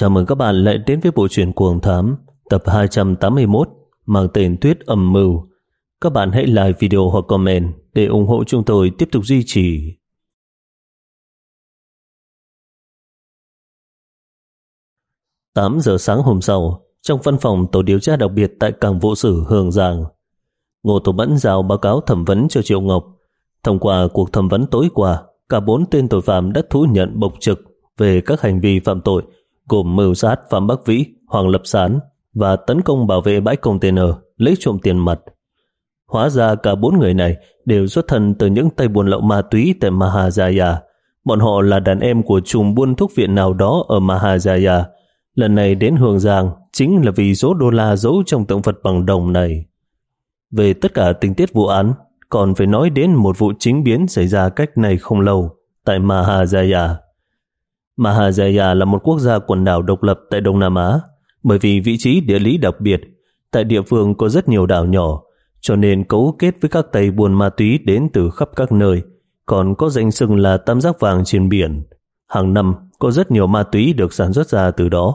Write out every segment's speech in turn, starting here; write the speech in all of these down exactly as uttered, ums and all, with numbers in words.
Chào mừng các bạn lại đến với bộ truyện Cuồng Thám tập hai trăm tám mươi mốt mang tên Tuyết Âm Mưu. Các bạn hãy like video hoặc comment để ủng hộ chúng tôi tiếp tục duy trì. tám giờ sáng hôm sau, trong văn phòng tổ điều tra đặc biệt tại cảng vụ sử Hương Giang, Ngô Tổ Mẫn giao báo cáo thẩm vấn cho Triệu Ngọc. Thông qua cuộc thẩm vấn tối qua, cả bốn tên tội phạm đã thú nhận bộc trực về các hành vi phạm tội gồm mưu sát Phạm Bắc Vĩ, Hoàng Lập Sán và tấn công bảo vệ bãi container lấy trộm tiền mặt. Hóa ra cả bốn người này đều xuất thân từ những tay buôn lậu ma túy tại Mahajaya. Bọn họ là đàn em của trùm buôn thuốc viện nào đó ở Mahajaya. Lần này đến Hương Giang chính là vì số đô la giấu trong tượng Phật bằng đồng này. Về tất cả tình tiết vụ án, còn phải nói đến một vụ chính biến xảy ra cách này không lâu tại Mahajaya. Mahajaya là một quốc gia quần đảo độc lập tại Đông Nam Á. Bởi vì vị trí địa lý đặc biệt, tại địa phương có rất nhiều đảo nhỏ, cho nên cấu kết với các tay buôn ma túy đến từ khắp các nơi, còn có danh xưng là tam giác vàng trên biển. Hàng năm có rất nhiều ma túy được sản xuất ra từ đó.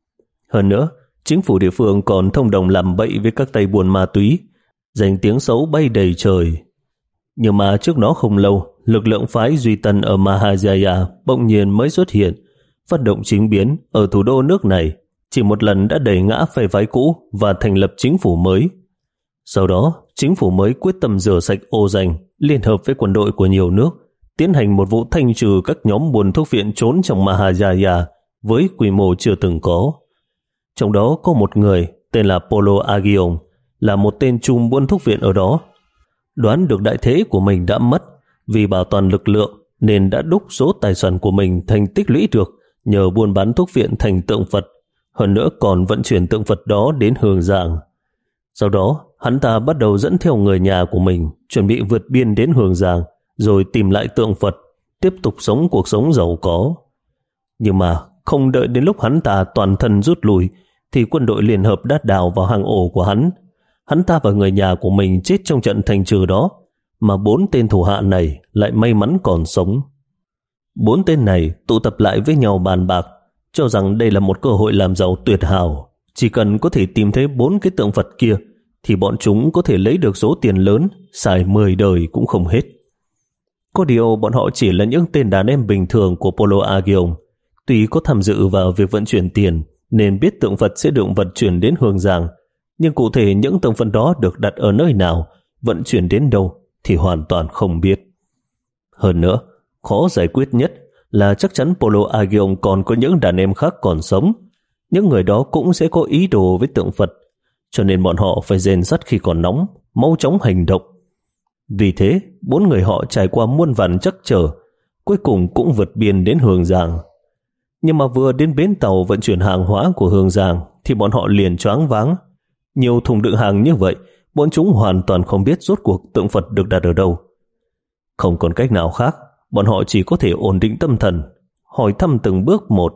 Hơn nữa, chính phủ địa phương còn thông đồng làm bậy với các tay buôn ma túy, danh tiếng xấu bay đầy trời. Nhưng mà trước đó không lâu, lực lượng phái Duy Tân ở Mahajaya bỗng nhiên mới xuất hiện, phát động chính biến ở thủ đô nước này, chỉ một lần đã đẩy ngã phe phái cũ và thành lập chính phủ mới. Sau đó, chính phủ mới quyết tâm rửa sạch ô danh, liên hợp với quân đội của nhiều nước, tiến hành một vụ thanh trừ các nhóm buôn thuốc viện trốn trong Mahajaya với quy mô chưa từng có. Trong đó có một người tên là Polo Agion, là một tên trùm buôn thuốc viện ở đó. Đoán được đại thế của mình đã mất, vì bảo toàn lực lượng nên đã đúc số tài sản của mình thành tích lũy được nhờ buôn bán thuốc viện thành tượng Phật, hơn nữa còn vận chuyển tượng Phật đó đến Hương Giang. Sau đó, hắn ta bắt đầu dẫn theo người nhà của mình chuẩn bị vượt biên đến Hương Giang, rồi tìm lại tượng Phật, tiếp tục sống cuộc sống giàu có. Nhưng mà không đợi đến lúc hắn ta toàn thân rút lui, thì quân đội liên hợp đã đào vào hang ổ của hắn. Hắn ta và người nhà của mình chết trong trận thành trừ đó, mà bốn tên thủ hạ này lại may mắn còn sống. Bốn tên này tụ tập lại với nhau bàn bạc, cho rằng đây là một cơ hội làm giàu tuyệt hảo. Chỉ cần có thể tìm thấy bốn cái tượng Phật kia, thì bọn chúng có thể lấy được số tiền lớn, xài mười đời cũng không hết. Có điều bọn họ chỉ là những tên đàn em bình thường của Polo Agion. Tuy có tham dự vào việc vận chuyển tiền, nên biết tượng Phật sẽ được vận chuyển đến Hương Giang, nhưng cụ thể những tượng Phật đó được đặt ở nơi nào, vận chuyển đến đâu thì hoàn toàn không biết. Hơn nữa, khó giải quyết nhất là chắc chắn Polo Agion còn có những đàn em khác còn sống. Những người đó cũng sẽ có ý đồ với tượng Phật, cho nên bọn họ phải rèn sắt khi còn nóng, mau chóng hành động. Vì thế, bốn người họ trải qua muôn vàn trắc trở, cuối cùng cũng vượt biên đến Hương Giang. Nhưng mà vừa đến bến tàu vận chuyển hàng hóa của Hương Giang thì bọn họ liền choáng váng. Nhiều thùng đựng hàng như vậy, bọn chúng hoàn toàn không biết rốt cuộc tượng Phật được đặt ở đâu. Không còn cách nào khác, bọn họ chỉ có thể ổn định tâm thần, hỏi thăm từng bước một.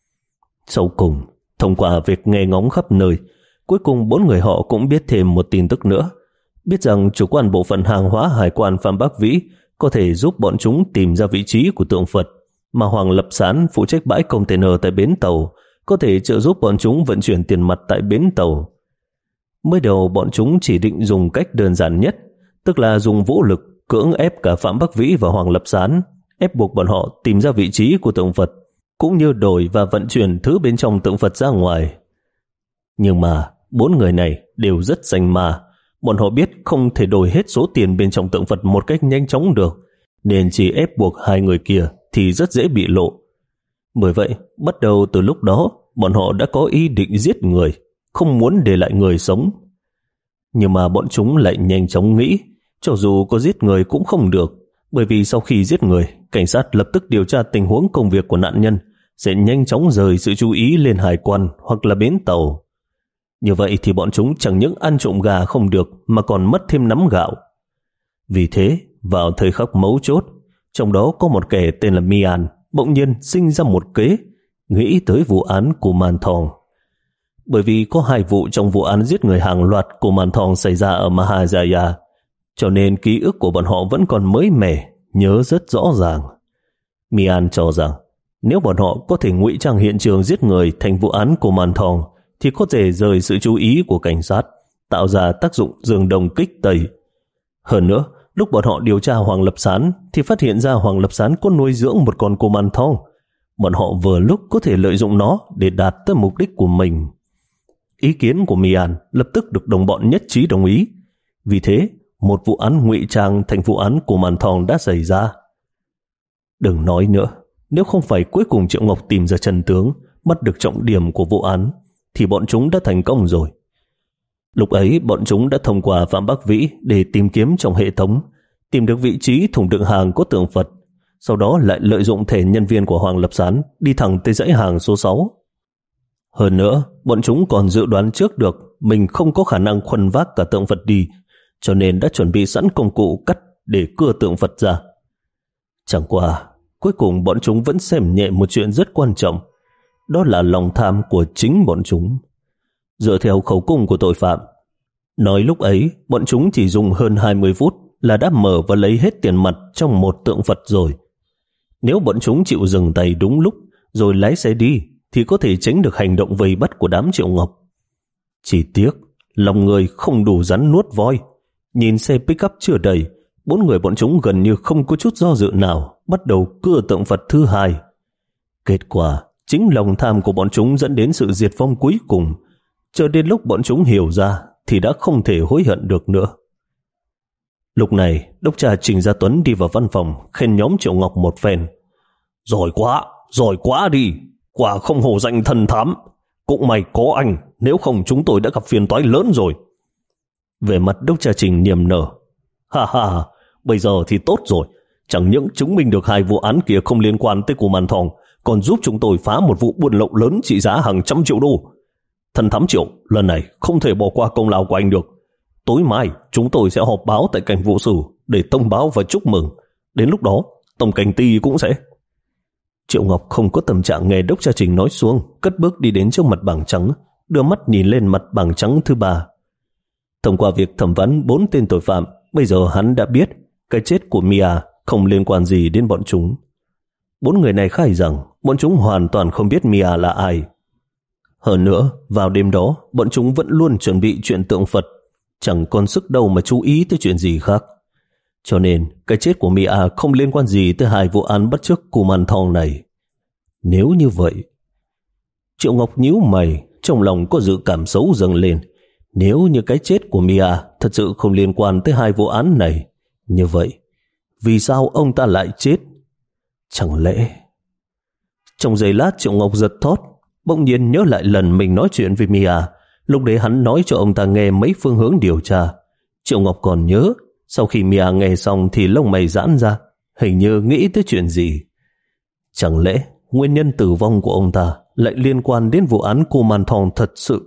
Sau cùng, thông qua việc nghe ngóng khắp nơi, cuối cùng bốn người họ cũng biết thêm một tin tức nữa. Biết rằng chủ quản bộ phận hàng hóa hải quan Phạm Bắc Vĩ có thể giúp bọn chúng tìm ra vị trí của tượng Phật, mà Hoàng Lập Sán phụ trách bãi container tại bến tàu có thể trợ giúp bọn chúng vận chuyển tiền mặt tại bến tàu. Mới đầu bọn chúng chỉ định dùng cách đơn giản nhất, tức là dùng vũ lực cưỡng ép cả Phạm Bắc Vĩ và Hoàng Lập Sán, ép buộc bọn họ tìm ra vị trí của tượng Phật, cũng như đổi và vận chuyển thứ bên trong tượng Phật ra ngoài. Nhưng mà bốn người này đều rất danh ma, bọn họ biết không thể đổi hết số tiền bên trong tượng Phật một cách nhanh chóng được, nên chỉ ép buộc hai người kia thì rất dễ bị lộ. Bởi vậy, bắt đầu từ lúc đó, bọn họ đã có ý định giết người, không muốn để lại người sống. Nhưng mà bọn chúng lại nhanh chóng nghĩ, cho dù có giết người cũng không được, bởi vì sau khi giết người, cảnh sát lập tức điều tra tình huống công việc của nạn nhân, sẽ nhanh chóng rời sự chú ý lên hải quan hoặc là bến tàu. Như vậy thì bọn chúng chẳng những ăn trộm gà không được mà còn mất thêm nắm gạo. Vì thế, vào thời khắc mấu chốt, trong đó có một kẻ tên là Mian bỗng nhiên sinh ra một kế, nghĩ tới vụ án của Man Thong. Bởi vì có hai vụ trong vụ án giết người hàng loạt của Man Thong xảy ra ở Mahajaya, cho nên ký ức của bọn họ vẫn còn mới mẻ, nhớ rất rõ ràng. Mian cho rằng Nếu bọn họ có thể ngụy trang hiện trường giết người thành vụ án của Màn Thòng thì có thể rời sự chú ý của cảnh sát, tạo ra tác dụng dương đồng kích tây. Hơn nữa, lúc bọn họ điều tra Hoàng Lập Sán thì phát hiện ra Hoàng Lập Sán có nuôi dưỡng một con cô Man Thong. Bọn họ vừa lúc có thể lợi dụng nó để đạt tới mục đích của mình. Ý kiến của Mian lập tức được đồng bọn nhất trí đồng ý. Vì thế, một vụ án ngụy trang thành vụ án của Man Thong đã xảy ra. Đừng nói nữa, nếu không phải cuối cùng Triệu Ngọc tìm ra chân tướng, bắt được trọng điểm của vụ án, thì bọn chúng đã thành công rồi. Lúc ấy, bọn chúng đã thông qua Phạm Bắc Vĩ để tìm kiếm trong hệ thống, tìm được vị trí thùng đựng hàng có tượng Phật, sau đó lại lợi dụng thẻ nhân viên của Hoàng Lập Sán đi thẳng tới dãy hàng số sáu. Hơn nữa, bọn chúng còn dự đoán trước được mình không có khả năng khuân vác cả tượng Phật đi, cho nên đã chuẩn bị sẵn công cụ cắt để cưa tượng Phật ra. Chẳng qua, cuối cùng bọn chúng vẫn xem nhẹ một chuyện rất quan trọng, đó là lòng tham của chính bọn chúng. Dựa theo khẩu cung của tội phạm, nói lúc ấy bọn chúng chỉ dùng hơn hai mươi phút là đã mở và lấy hết tiền mặt trong một tượng Phật rồi. Nếu bọn chúng chịu dừng tay đúng lúc rồi lái xe đi thì có thể tránh được hành động vây bắt của đám Triệu Ngọc. Chỉ tiếc, lòng người không đủ rắn nuốt voi. Nhìn xe pick-up chưa đầy, bốn người bọn chúng gần như không có chút do dự nào bắt đầu cưa tượng Phật thứ hai. Kết quả, chính lòng tham của bọn chúng dẫn đến sự diệt vong cuối cùng. Chờ đến lúc bọn chúng hiểu ra thì đã không thể hối hận được nữa. Lúc này, đốc tra Trình Gia Tuấn đi vào văn phòng khen nhóm Triệu Ngọc một phen. Giỏi quá, giỏi quá đi, quả không hổ danh thần thám. Cũng may có anh, nếu không chúng tôi đã gặp phiền toái lớn rồi. Về mặt đốc tra Trình niềm nở. Ha ha, bây giờ thì tốt rồi. Chẳng những chứng minh được hai vụ án kia không liên quan tới của Màn Thòng, còn giúp chúng tôi phá một vụ buôn lậu lớn trị giá hàng trăm triệu đô. Thần thám Triệu, lần này không thể bỏ qua công lao của anh được. Tối mai chúng tôi sẽ họp báo tại cảnh vụ sử để thông báo và chúc mừng. Đến lúc đó, tổng cảnh ty cũng sẽ... Triệu Ngọc không có tâm trạng nghe đốc tra Trình nói xuống, cất bước đi đến trước mặt bảng trắng, đưa mắt nhìn lên mặt bảng trắng thứ ba. Thông qua việc thẩm vấn bốn tên tội phạm, bây giờ hắn đã biết cái chết của Mia không liên quan gì đến bọn chúng. Bốn người này khai rằng bọn chúng hoàn toàn không biết Mia là ai. Hơn nữa, vào đêm đó, bọn chúng vẫn luôn chuẩn bị chuyện tượng Phật, chẳng còn sức đâu mà chú ý tới chuyện gì khác. Cho nên, cái chết của Mia không liên quan gì tới hai vụ án bắt chước của Màn Thong này. Nếu như vậy... Triệu Ngọc nhíu mày, trong lòng có dự cảm xấu dâng lên. Nếu như cái chết của Mia thật sự không liên quan tới hai vụ án này, như vậy, vì sao ông ta lại chết? Chẳng lẽ... Trong giây lát Triệu Ngọc giật thót, bỗng nhiên nhớ lại lần mình nói chuyện với Mia. Lúc đấy hắn nói cho ông ta nghe mấy phương hướng điều tra. Triệu Ngọc còn nhớ, sau khi Mia nghe xong thì lông mày giãn ra, hình như nghĩ tới chuyện gì. Chẳng lẽ nguyên nhân tử vong của ông ta lại liên quan đến vụ án cô Man Thong thật sự?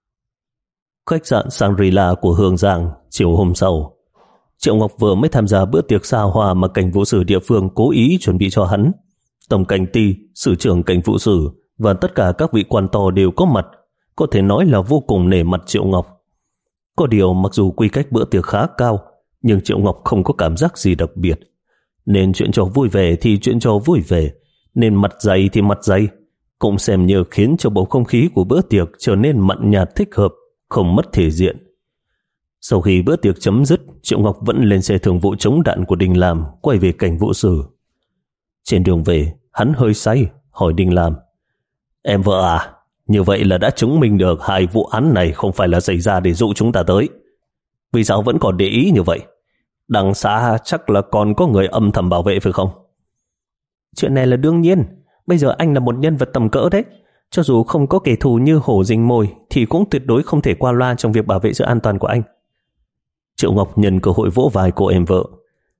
Khách sạn Shangri-La của Hương Giang, chiều hôm sau, Triệu Ngọc vừa mới tham gia bữa tiệc xa hoa mà cảnh vụ sử địa phương cố ý chuẩn bị cho hắn. Tổng cảnh ty, sử trưởng cảnh vụ sử và tất cả các vị quan to đều có mặt, có thể nói là vô cùng nể mặt Triệu Ngọc. Có điều mặc dù quy cách bữa tiệc khá cao, nhưng Triệu Ngọc không có cảm giác gì đặc biệt. Nên chuyện trò vui vẻ thì chuyện trò vui vẻ, nên mặt dày thì mặt dày, cũng xem như khiến cho bầu không khí của bữa tiệc trở nên mặn nhạt thích hợp, không mất thể diện. Sau khi bữa tiệc chấm dứt, Triệu Ngọc vẫn lên xe thường vụ chống đạn của Đình Làm, quay về cảnh vụ sử. Trên đường về, hắn hơi say, hỏi Đình Làm: Em vợ à, như vậy là đã chứng minh được hai vụ án này không phải là xảy ra để dụ chúng ta tới. Vì sao vẫn còn để ý như vậy? Đằng xa chắc là còn có người âm thầm bảo vệ phải không? Chuyện này là đương nhiên. Bây giờ anh là một nhân vật tầm cỡ đấy. Cho dù không có kẻ thù như hổ rình mồi thì cũng tuyệt đối không thể qua loa trong việc bảo vệ sự an toàn của anh. Triệu Ngọc nhân cơ hội vỗ vai cô em vợ: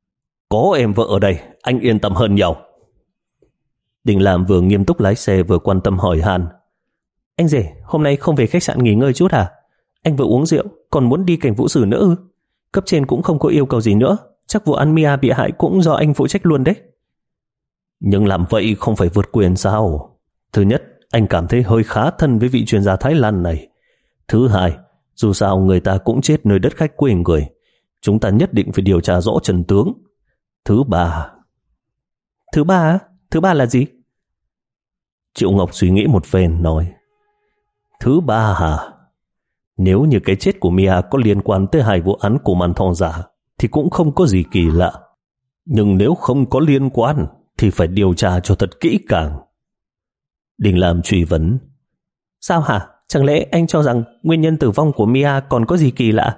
Có em vợ ở đây, anh yên tâm hơn nhiều. Đình Làm vừa nghiêm túc lái xe vừa quan tâm hỏi han: Anh rể, hôm nay không về khách sạn nghỉ ngơi chút à? Anh vừa uống rượu, còn muốn đi cảnh vụ sử nữa ư? Cấp trên cũng không có yêu cầu gì nữa, chắc vụ án Mia bị hại cũng do anh phụ trách luôn đấy. Nhưng làm vậy không phải vượt quyền sao? Thứ nhất, anh cảm thấy hơi khá thân với vị chuyên gia Thái Lan này. Thứ hai, dù sao người ta cũng chết nơi đất khách quê người, chúng ta nhất định phải điều tra rõ chân tướng. Thứ ba... Thứ ba á? Thứ ba là gì? Triệu Ngọc suy nghĩ một phen nói, thứ ba hả? Nếu như cái chết của Mia có liên quan tới hai vụ án của màn thong giả thì cũng không có gì kỳ lạ. Nhưng nếu không có liên quan thì phải điều tra cho thật kỹ càng. Đình Lam truy vấn, sao hả? Chẳng lẽ anh cho rằng nguyên nhân tử vong của Mia còn có gì kỳ lạ?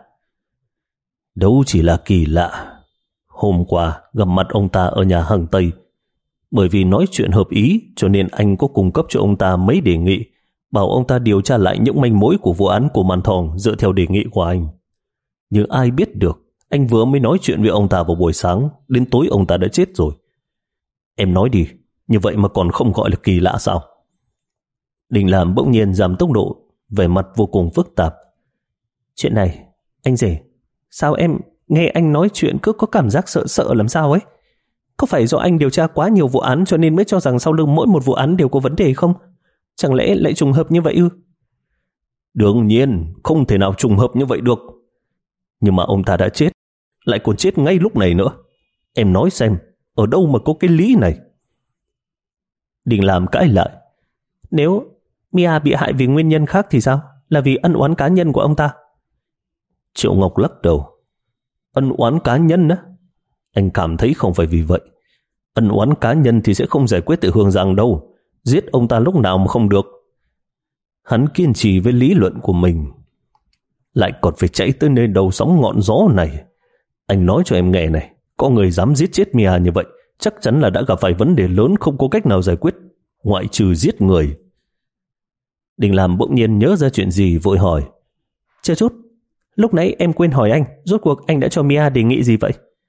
Đâu chỉ là kỳ lạ. Hôm qua gặp mặt ông ta ở nhà hàng Tây. Bởi vì nói chuyện hợp ý cho nên anh có cung cấp cho ông ta mấy đề nghị, bảo ông ta điều tra lại những manh mối của vụ án của Màn Thòng dựa theo đề nghị của anh. Nhưng ai biết được, anh vừa mới nói chuyện với ông ta vào buổi sáng, đến tối ông ta đã chết rồi. Em nói đi, như vậy mà còn không gọi là kỳ lạ sao? Đình Lam bỗng nhiên giảm tốc độ, vẻ mặt vô cùng phức tạp. Chuyện này, anh rể, sao em nghe anh nói chuyện cứ có cảm giác sợ sợ làm sao ấy? Có phải do anh điều tra quá nhiều vụ án cho nên mới cho rằng sau lưng mỗi một vụ án đều có vấn đề không? Chẳng lẽ lại trùng hợp như vậy ư? Đương nhiên, không thể nào trùng hợp như vậy được. Nhưng mà ông ta đã chết, lại còn chết ngay lúc này nữa. Em nói xem, ở đâu mà có cái lý này? Đình Lam cãi lại. Nếu Mia bị hại vì nguyên nhân khác thì sao? Là vì ân oán cá nhân của ông ta? Triệu Ngọc lắc đầu. Ân oán cá nhân á? Anh cảm thấy không phải vì vậy. Ân oán cá nhân thì sẽ không giải quyết tại Hương Giang đâu. Giết ông ta lúc nào mà không được. Hắn kiên trì với lý luận của mình, lại còn phải chạy tới nơi đầu sóng ngọn gió này. Anh nói cho em nghe này, có người dám giết chết Mia như vậy chắc chắn là đã gặp phải vấn đề lớn không có cách nào giải quyết, ngoại trừ giết người. Đình Lam bỗng nhiên nhớ ra chuyện gì vội hỏi, chờ chút, lúc nãy em quên hỏi anh, rốt cuộc anh đã cho Mia đề nghị gì vậy?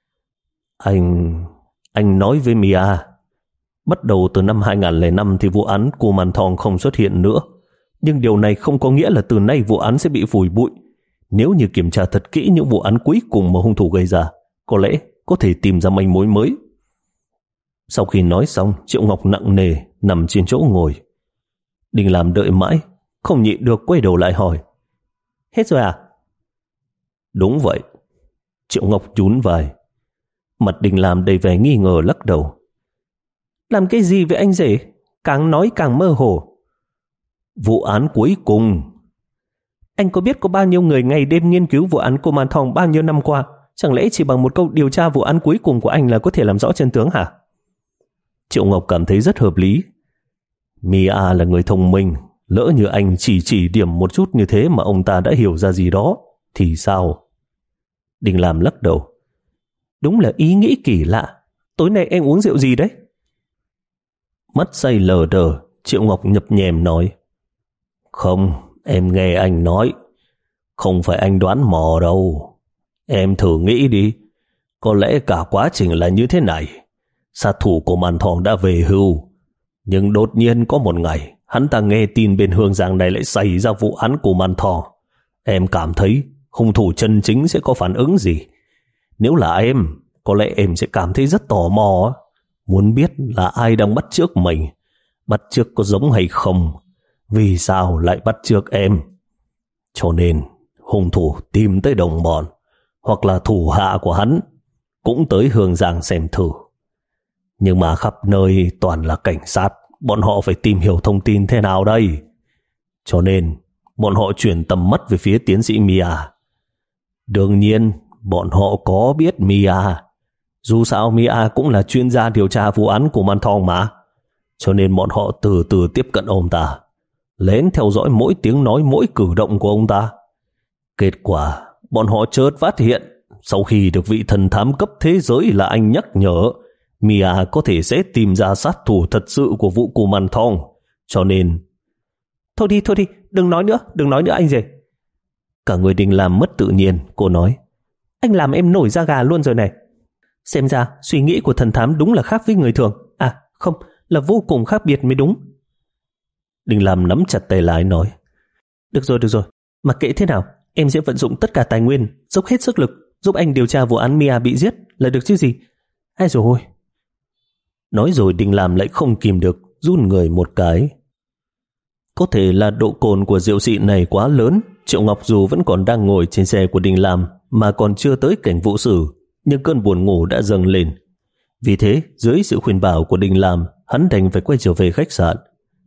Anh... anh nói với Mia, bắt đầu từ năm hai không không năm thì vụ án của Màn Thòng không xuất hiện nữa. Nhưng điều này không có nghĩa là từ nay vụ án sẽ bị phủi bụi. Nếu như kiểm tra thật kỹ những vụ án cuối cùng mà hung thủ gây ra, có lẽ có thể tìm ra manh mối mới. Sau khi nói xong, Triệu Ngọc nặng nề nằm trên chỗ ngồi. Đình Lam đợi mãi, không nhịn được quay đầu lại hỏi, hết rồi à? Đúng vậy. Triệu Ngọc nhún vai. Mặt Đình Lam đầy vẻ nghi ngờ lắc đầu. Làm cái gì với anh rể? Càng nói càng mơ hồ. Vụ án cuối cùng. Anh có biết có bao nhiêu người ngày đêm nghiên cứu vụ án của Màn Thòng bao nhiêu năm qua? Chẳng lẽ chỉ bằng một câu điều tra vụ án cuối cùng của anh là có thể làm rõ chân tướng hả? Triệu Ngọc cảm thấy rất hợp lý. Mia là người thông minh, lỡ như anh chỉ chỉ điểm một chút như thế mà ông ta đã hiểu ra gì đó thì sao? Đình Lam lắc đầu. Đúng là ý nghĩ kỳ lạ. Tối nay em uống rượu gì đấy? Mắt say lờ đờ, Triệu Ngọc nhập nhèm nói, không, em nghe anh nói, không phải anh đoán mò đâu. Em thử nghĩ đi, có lẽ cả quá trình là như thế này. Sát thủ của Màn Thòng đã về hưu, nhưng đột nhiên có một ngày hắn ta nghe tin bên Hương Giang này lại xảy ra vụ án của Màn Thòng. Em cảm thấy hung thủ chân chính sẽ có phản ứng gì? Nếu là em, có lẽ em sẽ cảm thấy rất tò mò, muốn biết là ai đang bắt chước mình, bắt chước có giống hay không, vì sao lại bắt chước em. Cho nên hung thủ tìm tới đồng bọn hoặc là thủ hạ của hắn cũng tới Hương Giang xem thử. Nhưng mà khắp nơi toàn là cảnh sát, bọn họ phải tìm hiểu thông tin thế nào đây? Cho nên bọn họ chuyển tầm mắt về phía tiến sĩ Mia. Đương nhiên bọn họ có biết Mia, dù sao Mia cũng là chuyên gia điều tra vụ án của Màn Thòng mà. Cho nên bọn họ từ từ tiếp cận ông ta, lén theo dõi mỗi tiếng nói mỗi cử động của ông ta. Kết quả bọn họ chợt phát hiện, sau khi được vị thần thám cấp thế giới là anh nhắc nhở, Mia có thể sẽ tìm ra sát thủ thật sự của vụ của Màn Thòng. Cho nên... Thôi đi, thôi đi, đừng nói nữa, đừng nói nữa anh rể. Cả người Đình Lam mất tự nhiên, cô nói, anh làm em nổi da gà luôn rồi này. Xem ra suy nghĩ của thần thám đúng là khác với người thường. À không, là vô cùng khác biệt mới đúng. Đình Lam nắm chặt tay lái nói, được rồi, được rồi, mặc kệ thế nào, em sẽ vận dụng tất cả tài nguyên, dốc hết sức lực giúp anh điều tra vụ án Mia bị giết là được chứ gì. Ai rồi. Nói rồi Đình Lam lại không kìm được run người một cái. Có thể là độ cồn của rượu xịn này quá lớn, Triệu Ngọc dù vẫn còn đang ngồi trên xe của Đình Lam mà còn chưa tới cảnh vụ xử, nhưng cơn buồn ngủ đã dâng lên. Vì thế, dưới sự khuyên bảo của Đình Lam, hắn đành phải quay trở về khách sạn.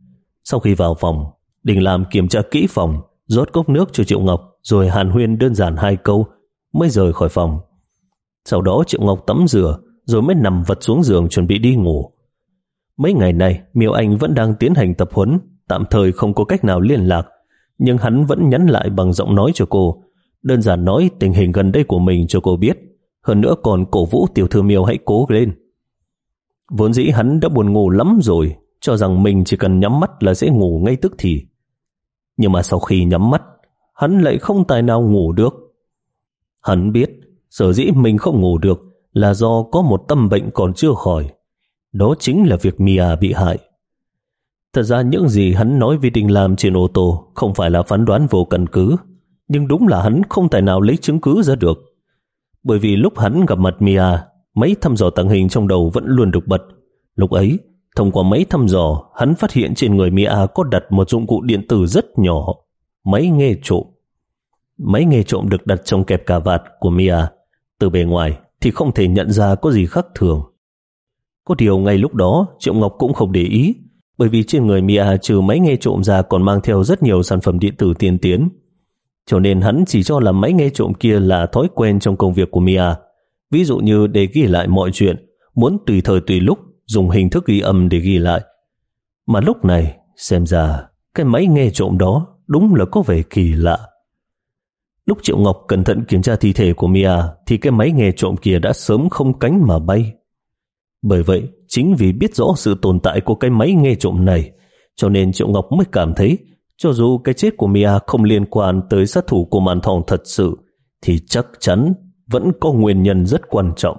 Sau khi vào phòng, Đình Lam kiểm tra kỹ phòng, rót cốc nước cho Triệu Ngọc, rồi hàn huyên đơn giản hai câu mới rời khỏi phòng. Sau đó Triệu Ngọc tắm rửa, rồi mới nằm vật xuống giường chuẩn bị đi ngủ. Mấy ngày này Miêu Anh vẫn đang tiến hành tập huấn, tạm thời không có cách nào liên lạc, nhưng hắn vẫn nhắn lại bằng giọng nói cho cô, đơn giản nói tình hình gần đây của mình cho cô biết, hơn nữa còn cổ vũ tiểu thư Miêu hãy cố lên. Vốn dĩ hắn đã buồn ngủ lắm rồi, cho rằng mình chỉ cần nhắm mắt là sẽ ngủ ngay tức thì. Nhưng mà sau khi nhắm mắt, hắn lại không tài nào ngủ được. Hắn biết sở dĩ mình không ngủ được là do có một tâm bệnh còn chưa khỏi. Đó chính là việc Mia bị hại. Thật ra những gì hắn nói với Đình Lam trên ô tô không phải là phán đoán vô căn cứ, nhưng đúng là hắn không thể nào lấy chứng cứ ra được. Bởi vì lúc hắn gặp mặt Mia, máy thăm dò tàng hình trong đầu vẫn luôn được bật. Lúc ấy, thông qua máy thăm dò, hắn phát hiện trên người Mia có đặt một dụng cụ điện tử rất nhỏ, máy nghe trộm. Máy nghe trộm được đặt trong kẹp cà vạt của Mia. Từ bề ngoài thì không thể nhận ra có gì khác thường. Có điều ngay lúc đó Triệu Ngọc cũng không để ý, bởi vì trên người Mia trừ máy nghe trộm ra còn mang theo rất nhiều sản phẩm điện tử tiên tiến. Cho nên hắn chỉ cho là máy nghe trộm kia là thói quen trong công việc của Mia, ví dụ như để ghi lại mọi chuyện, muốn tùy thời tùy lúc dùng hình thức ghi âm để ghi lại. Mà lúc này xem ra cái máy nghe trộm đó đúng là có vẻ kỳ lạ. Lúc Triệu Ngọc cẩn thận kiểm tra thi thể của Mia thì cái máy nghe trộm kia đã sớm không cánh mà bay. Bởi vậy, chính vì biết rõ sự tồn tại của cái máy nghe trộm này, cho nên Triệu Ngọc mới cảm thấy cho dù cái chết của Mia không liên quan tới sát thủ của Màn Thòng thật sự, thì chắc chắn vẫn có nguyên nhân rất quan trọng.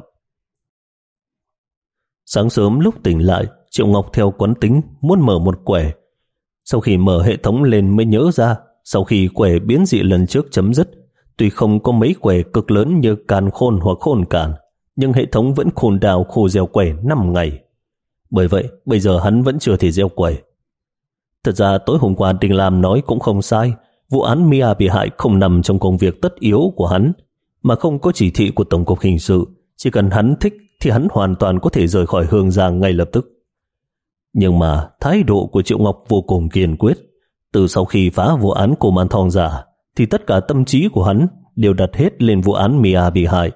Sáng sớm lúc tỉnh lại, Triệu Ngọc theo quán tính muốn mở một quẻ. Sau khi mở hệ thống lên mới nhớ ra, sau khi quẻ biến dị lần trước chấm dứt, tuy không có mấy quẻ cực lớn như Càn Khôn hoặc Khôn Càn, nhưng hệ thống vẫn khôn đào khô gieo quẻ năm ngày. Bởi vậy, bây giờ hắn vẫn chưa thể gieo quẻ. Thật ra tối hôm qua Đình Lam nói cũng không sai, vụ án Mia bị hại không nằm trong công việc tất yếu của hắn, mà không có chỉ thị của Tổng cục Hình sự, chỉ cần hắn thích thì hắn hoàn toàn có thể rời khỏi Hương Giang ngay lập tức. Nhưng mà thái độ của Triệu Ngọc vô cùng kiên quyết. Từ sau khi phá vụ án của Màn Thòng giả, thì tất cả tâm trí của hắn đều đặt hết lên vụ án Mia bị hại.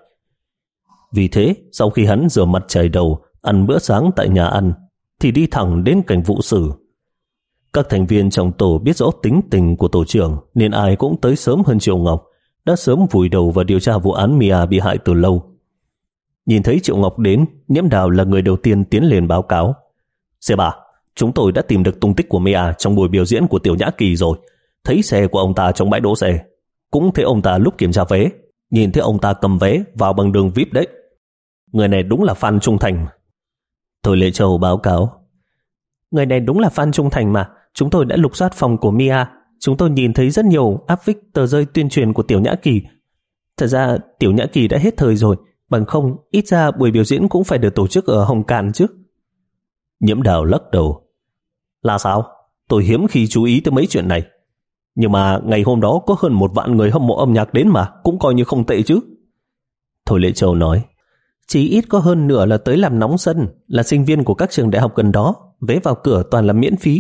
Vì thế, sau khi hắn rửa mặt chải đầu, ăn bữa sáng tại nhà ăn, thì đi thẳng đến cảnh vụ xử. Các thành viên trong tổ biết rõ tính tình của tổ trưởng, nên ai cũng tới sớm hơn Triệu Ngọc, đã sớm vùi đầu vào điều tra vụ án Mia bị hại từ lâu. Nhìn thấy Triệu Ngọc đến, Nhiễm Đào là người đầu tiên tiến lên báo cáo. Xe bà, chúng tôi đã tìm được tung tích của Mia trong buổi biểu diễn của Tiểu Nhã Kỳ rồi. Thấy xe của ông ta trong bãi đỗ xe, cũng thấy ông ta lúc kiểm tra vé, nhìn thấy ông ta cầm vé vào bằng đường vi ai pi đấy. Người này đúng là fan trung thành. Thôi Lệ Châu báo cáo. Người này đúng là fan trung thành mà. Chúng tôi đã lục soát phòng của Mia. Chúng tôi nhìn thấy rất nhiều áp phích tờ rơi tuyên truyền của Tiểu Nhã Kỳ. Thật ra Tiểu Nhã Kỳ đã hết thời rồi, bằng không ít ra buổi biểu diễn cũng phải được tổ chức ở Hồng Càn chứ. Nhiễm Đào lắc đầu. Là sao? Tôi hiếm khi chú ý tới mấy chuyện này. Nhưng mà ngày hôm đó có hơn một vạn người hâm mộ âm nhạc đến mà, cũng coi như không tệ chứ. Thôi Lệ Châu nói. Chỉ ít có hơn nửa là tới làm nóng sân, là sinh viên của các trường đại học gần đó, vé vào cửa toàn là miễn phí.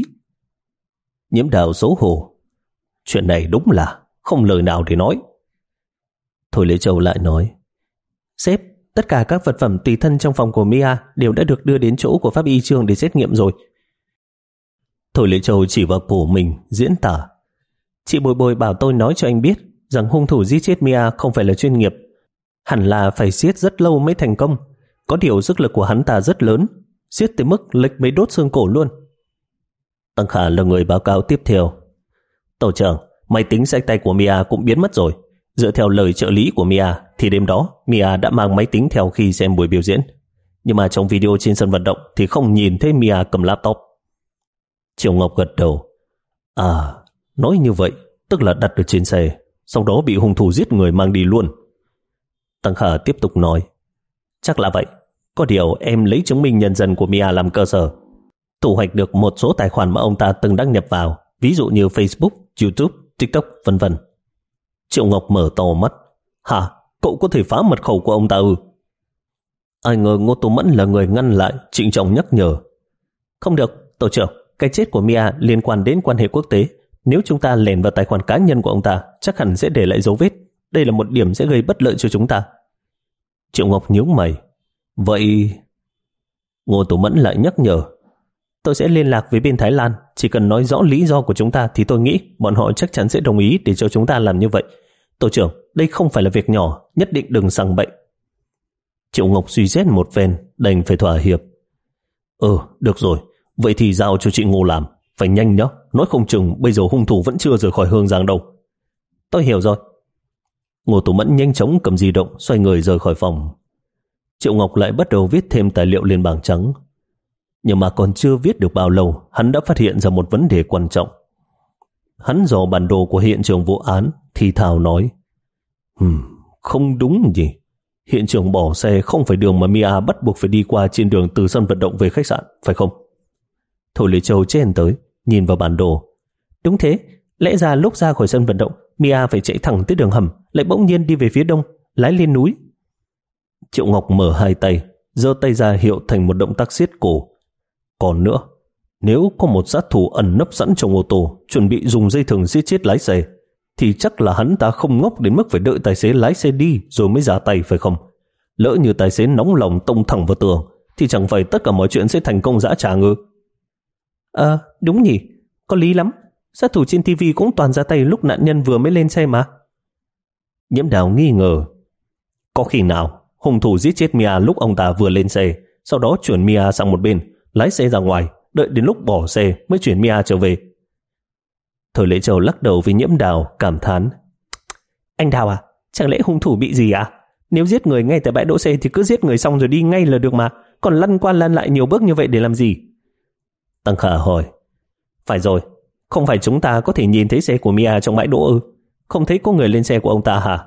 Nhiễm Đào xấu hổ. Chuyện này đúng là không lời nào để nói. Thôi Lệ Châu lại nói. Sếp, tất cả các vật phẩm tùy thân trong phòng của Mia đều đã được đưa đến chỗ của pháp y trường để xét nghiệm rồi. Thôi Lệ Châu chỉ vào cổ mình diễn tả. Chị Bồi Bồi bảo tôi nói cho anh biết rằng hung thủ giết chết Mia không phải là chuyên nghiệp, hẳn là phải giết rất lâu mới thành công. Có điều sức lực của hắn ta rất lớn, giết tới mức lệch mấy đốt xương cổ luôn. Tăng Khả là người báo cáo tiếp theo. Tổ trưởng, máy tính sách tay của Mia cũng biến mất rồi. Dựa theo lời trợ lý của Mia thì đêm đó Mia đã mang máy tính theo khi xem buổi biểu diễn, nhưng mà trong video trên sân vận động thì không nhìn thấy Mia cầm laptop. Triệu Ngọc gật đầu. À, nói như vậy tức là đặt ở trên xe, sau đó bị hung thủ giết người mang đi luôn. Tăng Khả tiếp tục nói. Chắc là vậy. Có điều em lấy chứng minh nhân dân của Mia làm cơ sở, thu hoạch được một số tài khoản mà ông ta từng đăng nhập vào, ví dụ như Facebook, YouTube, TikTok, vân vân. Triệu Ngọc mở to mắt. Hả? Cậu có thể phá mật khẩu của ông ta ư? Ai ngờ Ngô Tô Mẫn là người ngăn lại, trịnh trọng nhắc nhở. Không được, tổ trưởng, cái chết của Mia liên quan đến quan hệ quốc tế. Nếu chúng ta lẻn vào tài khoản cá nhân của ông ta, chắc hẳn sẽ để lại dấu vết. Đây là một điểm sẽ gây bất lợi cho chúng ta. Triệu Ngọc nhíu mày. Vậy... Ngô Tố Mẫn lại nhắc nhở. Tôi sẽ liên lạc với bên Thái Lan. Chỉ cần nói rõ lý do của chúng ta thì tôi nghĩ bọn họ chắc chắn sẽ đồng ý để cho chúng ta làm như vậy. Tổ trưởng, đây không phải là việc nhỏ, nhất định đừng sằng bậy. Triệu Ngọc suy xét một phen, đành phải thỏa hiệp. Ừ, được rồi, vậy thì giao cho chị Ngô làm. Phải nhanh nhá, nói không chừng bây giờ hung thủ vẫn chưa rời khỏi Hương Giang đâu. Tôi hiểu rồi. Ngô Tố Mẫn nhanh chóng cầm di động, xoay người rời khỏi phòng. Triệu Ngọc lại bắt đầu viết thêm tài liệu lên bảng trắng. Nhưng mà còn chưa viết được bao lâu, hắn đã phát hiện ra một vấn đề quan trọng. Hắn dò bản đồ của hiện trường vụ án, thì thào nói. Ừm, không đúng gì. Hiện trường bỏ xe không phải đường mà Mia bắt buộc phải đi qua trên đường từ sân vận động về khách sạn, phải không? Thôi Lê Châu chen tới, nhìn vào bản đồ. Đúng thế, lẽ ra lúc ra khỏi sân vận động, Mia phải chạy thẳng tới đường hầm, lại bỗng nhiên đi về phía đông, lái lên núi. Triệu Ngọc mở hai tay, giơ tay ra hiệu thành một động tác siết cổ. Còn nữa, nếu có một sát thủ ẩn nấp sẵn trong ô tô, chuẩn bị dùng dây thừng giết chết lái xe, thì chắc là hắn ta không ngốc đến mức phải đợi tài xế lái xe đi rồi mới ra tay, phải không? Lỡ như tài xế nóng lòng tông thẳng vào tường, thì chẳng phải tất cả mọi chuyện sẽ thành công dã tràng ư? À, đúng nhỉ, có lý lắm. Sát thủ trên ti vi cũng toàn ra tay lúc nạn nhân vừa mới lên xe mà. Nhiễm Đào nghi ngờ. Có khi nào hung thủ giết chết Mia lúc ông ta vừa lên xe, sau đó chuyển Mia sang một bên, lái xe ra ngoài, đợi đến lúc bỏ xe mới chuyển Mia trở về? Thời Lễ Châu lắc đầu với Nhiễm Đào, cảm thán. Anh Đào à, chẳng lẽ hung thủ bị gì à? Nếu giết người ngay tại bãi đỗ xe thì cứ giết người xong rồi đi ngay là được mà, còn lăn qua lăn lại nhiều bước như vậy để làm gì? Tăng Khả hỏi. Phải rồi, không phải chúng ta có thể nhìn thấy xe của Mia trong bãi đỗ ư? Không thấy có người lên xe của ông ta hả?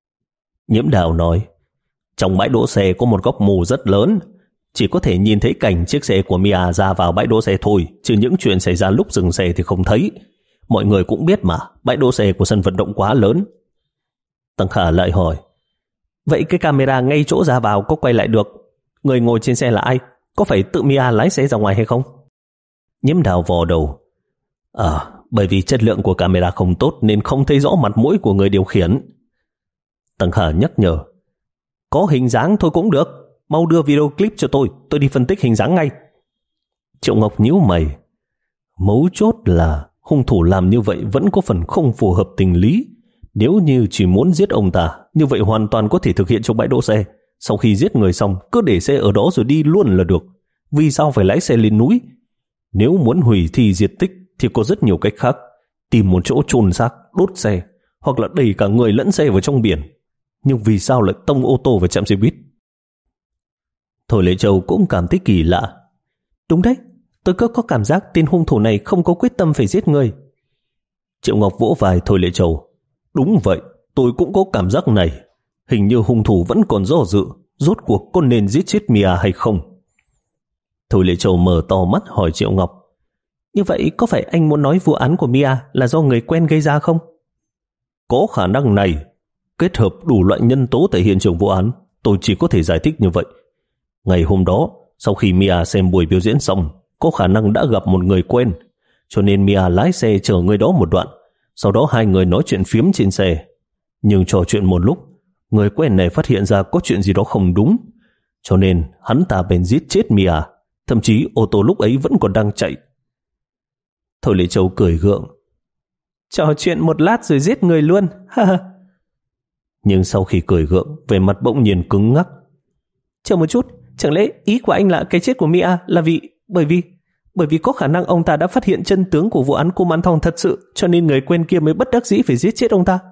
Nhiễm Đào nói. Trong bãi đỗ xe có một góc mù rất lớn, chỉ có thể nhìn thấy cảnh chiếc xe của Mia ra vào bãi đỗ xe thôi, chứ những chuyện xảy ra lúc dừng xe thì không thấy. Mọi người cũng biết mà, bãi đỗ xe của sân vận động quá lớn. Tăng Khả lại hỏi. Vậy cái camera ngay chỗ ra vào có quay lại được? Người ngồi trên xe là ai? Có phải tự Mia lái xe ra ngoài hay không? Nhiễm Đào vò đầu. À, bởi vì chất lượng của camera không tốt nên không thấy rõ mặt mũi của người điều khiển. Tăng Khả nhắc nhở. Có hình dáng thôi cũng được, mau đưa video clip cho tôi, tôi đi phân tích hình dáng ngay. Triệu Ngọc nhíu mày. Mấu chốt là hung thủ làm như vậy vẫn có phần không phù hợp tình lý. Nếu như chỉ muốn giết ông ta, như vậy hoàn toàn có thể thực hiện trong bãi đỗ xe. Sau khi giết người xong, cứ để xe ở đó rồi đi luôn là được. Vì sao phải lái xe lên núi? Nếu muốn hủy thi diệt tích thì có rất nhiều cách khác. Tìm một chỗ chôn xác, đốt xe, hoặc là đẩy cả người lẫn xe vào trong biển. Nhưng vì sao lại tông ô tô vào trạm xe buýt? Thôi Lễ Châu cũng cảm thấy kỳ lạ. Đúng đấy, tôi cứ có cảm giác tên hung thủ này không có quyết tâm phải giết người. Triệu Ngọc vỗ vai Thôi Lễ Châu. Đúng vậy, tôi cũng có cảm giác này. Hình như hung thủ vẫn còn do dự, rốt cuộc có nên giết chết Mia hay không? Thôi Lễ Châu mở to mắt hỏi Triệu Ngọc. Như vậy có phải anh muốn nói vụ án của Mia là do người quen gây ra không? Có khả năng này. Kết hợp đủ loại nhân tố tại hiện trường vụ án, tôi chỉ có thể giải thích như vậy. Ngày hôm đó, sau khi Mia xem buổi biểu diễn xong, có khả năng đã gặp một người quen, cho nên Mia lái xe chở người đó một đoạn. Sau đó hai người nói chuyện phiếm trên xe. Nhưng trò chuyện một lúc, người quen này phát hiện ra có chuyện gì đó không đúng, cho nên hắn ta bèn giết chết Mia. Thậm chí ô tô lúc ấy vẫn còn đang chạy. Thôi Lễ Châu cười gượng. Trò chuyện một lát rồi giết người luôn. Nhưng sau khi cười gượng, về mặt bỗng nhiên cứng ngắc. Chờ một chút, chẳng lẽ ý của anh là cái chết của Mia là vì bởi vì bởi vì có khả năng ông ta đã phát hiện chân tướng của vụ án cô Man Thong thật sự, cho nên người quen kia mới bất đắc dĩ phải giết chết ông ta?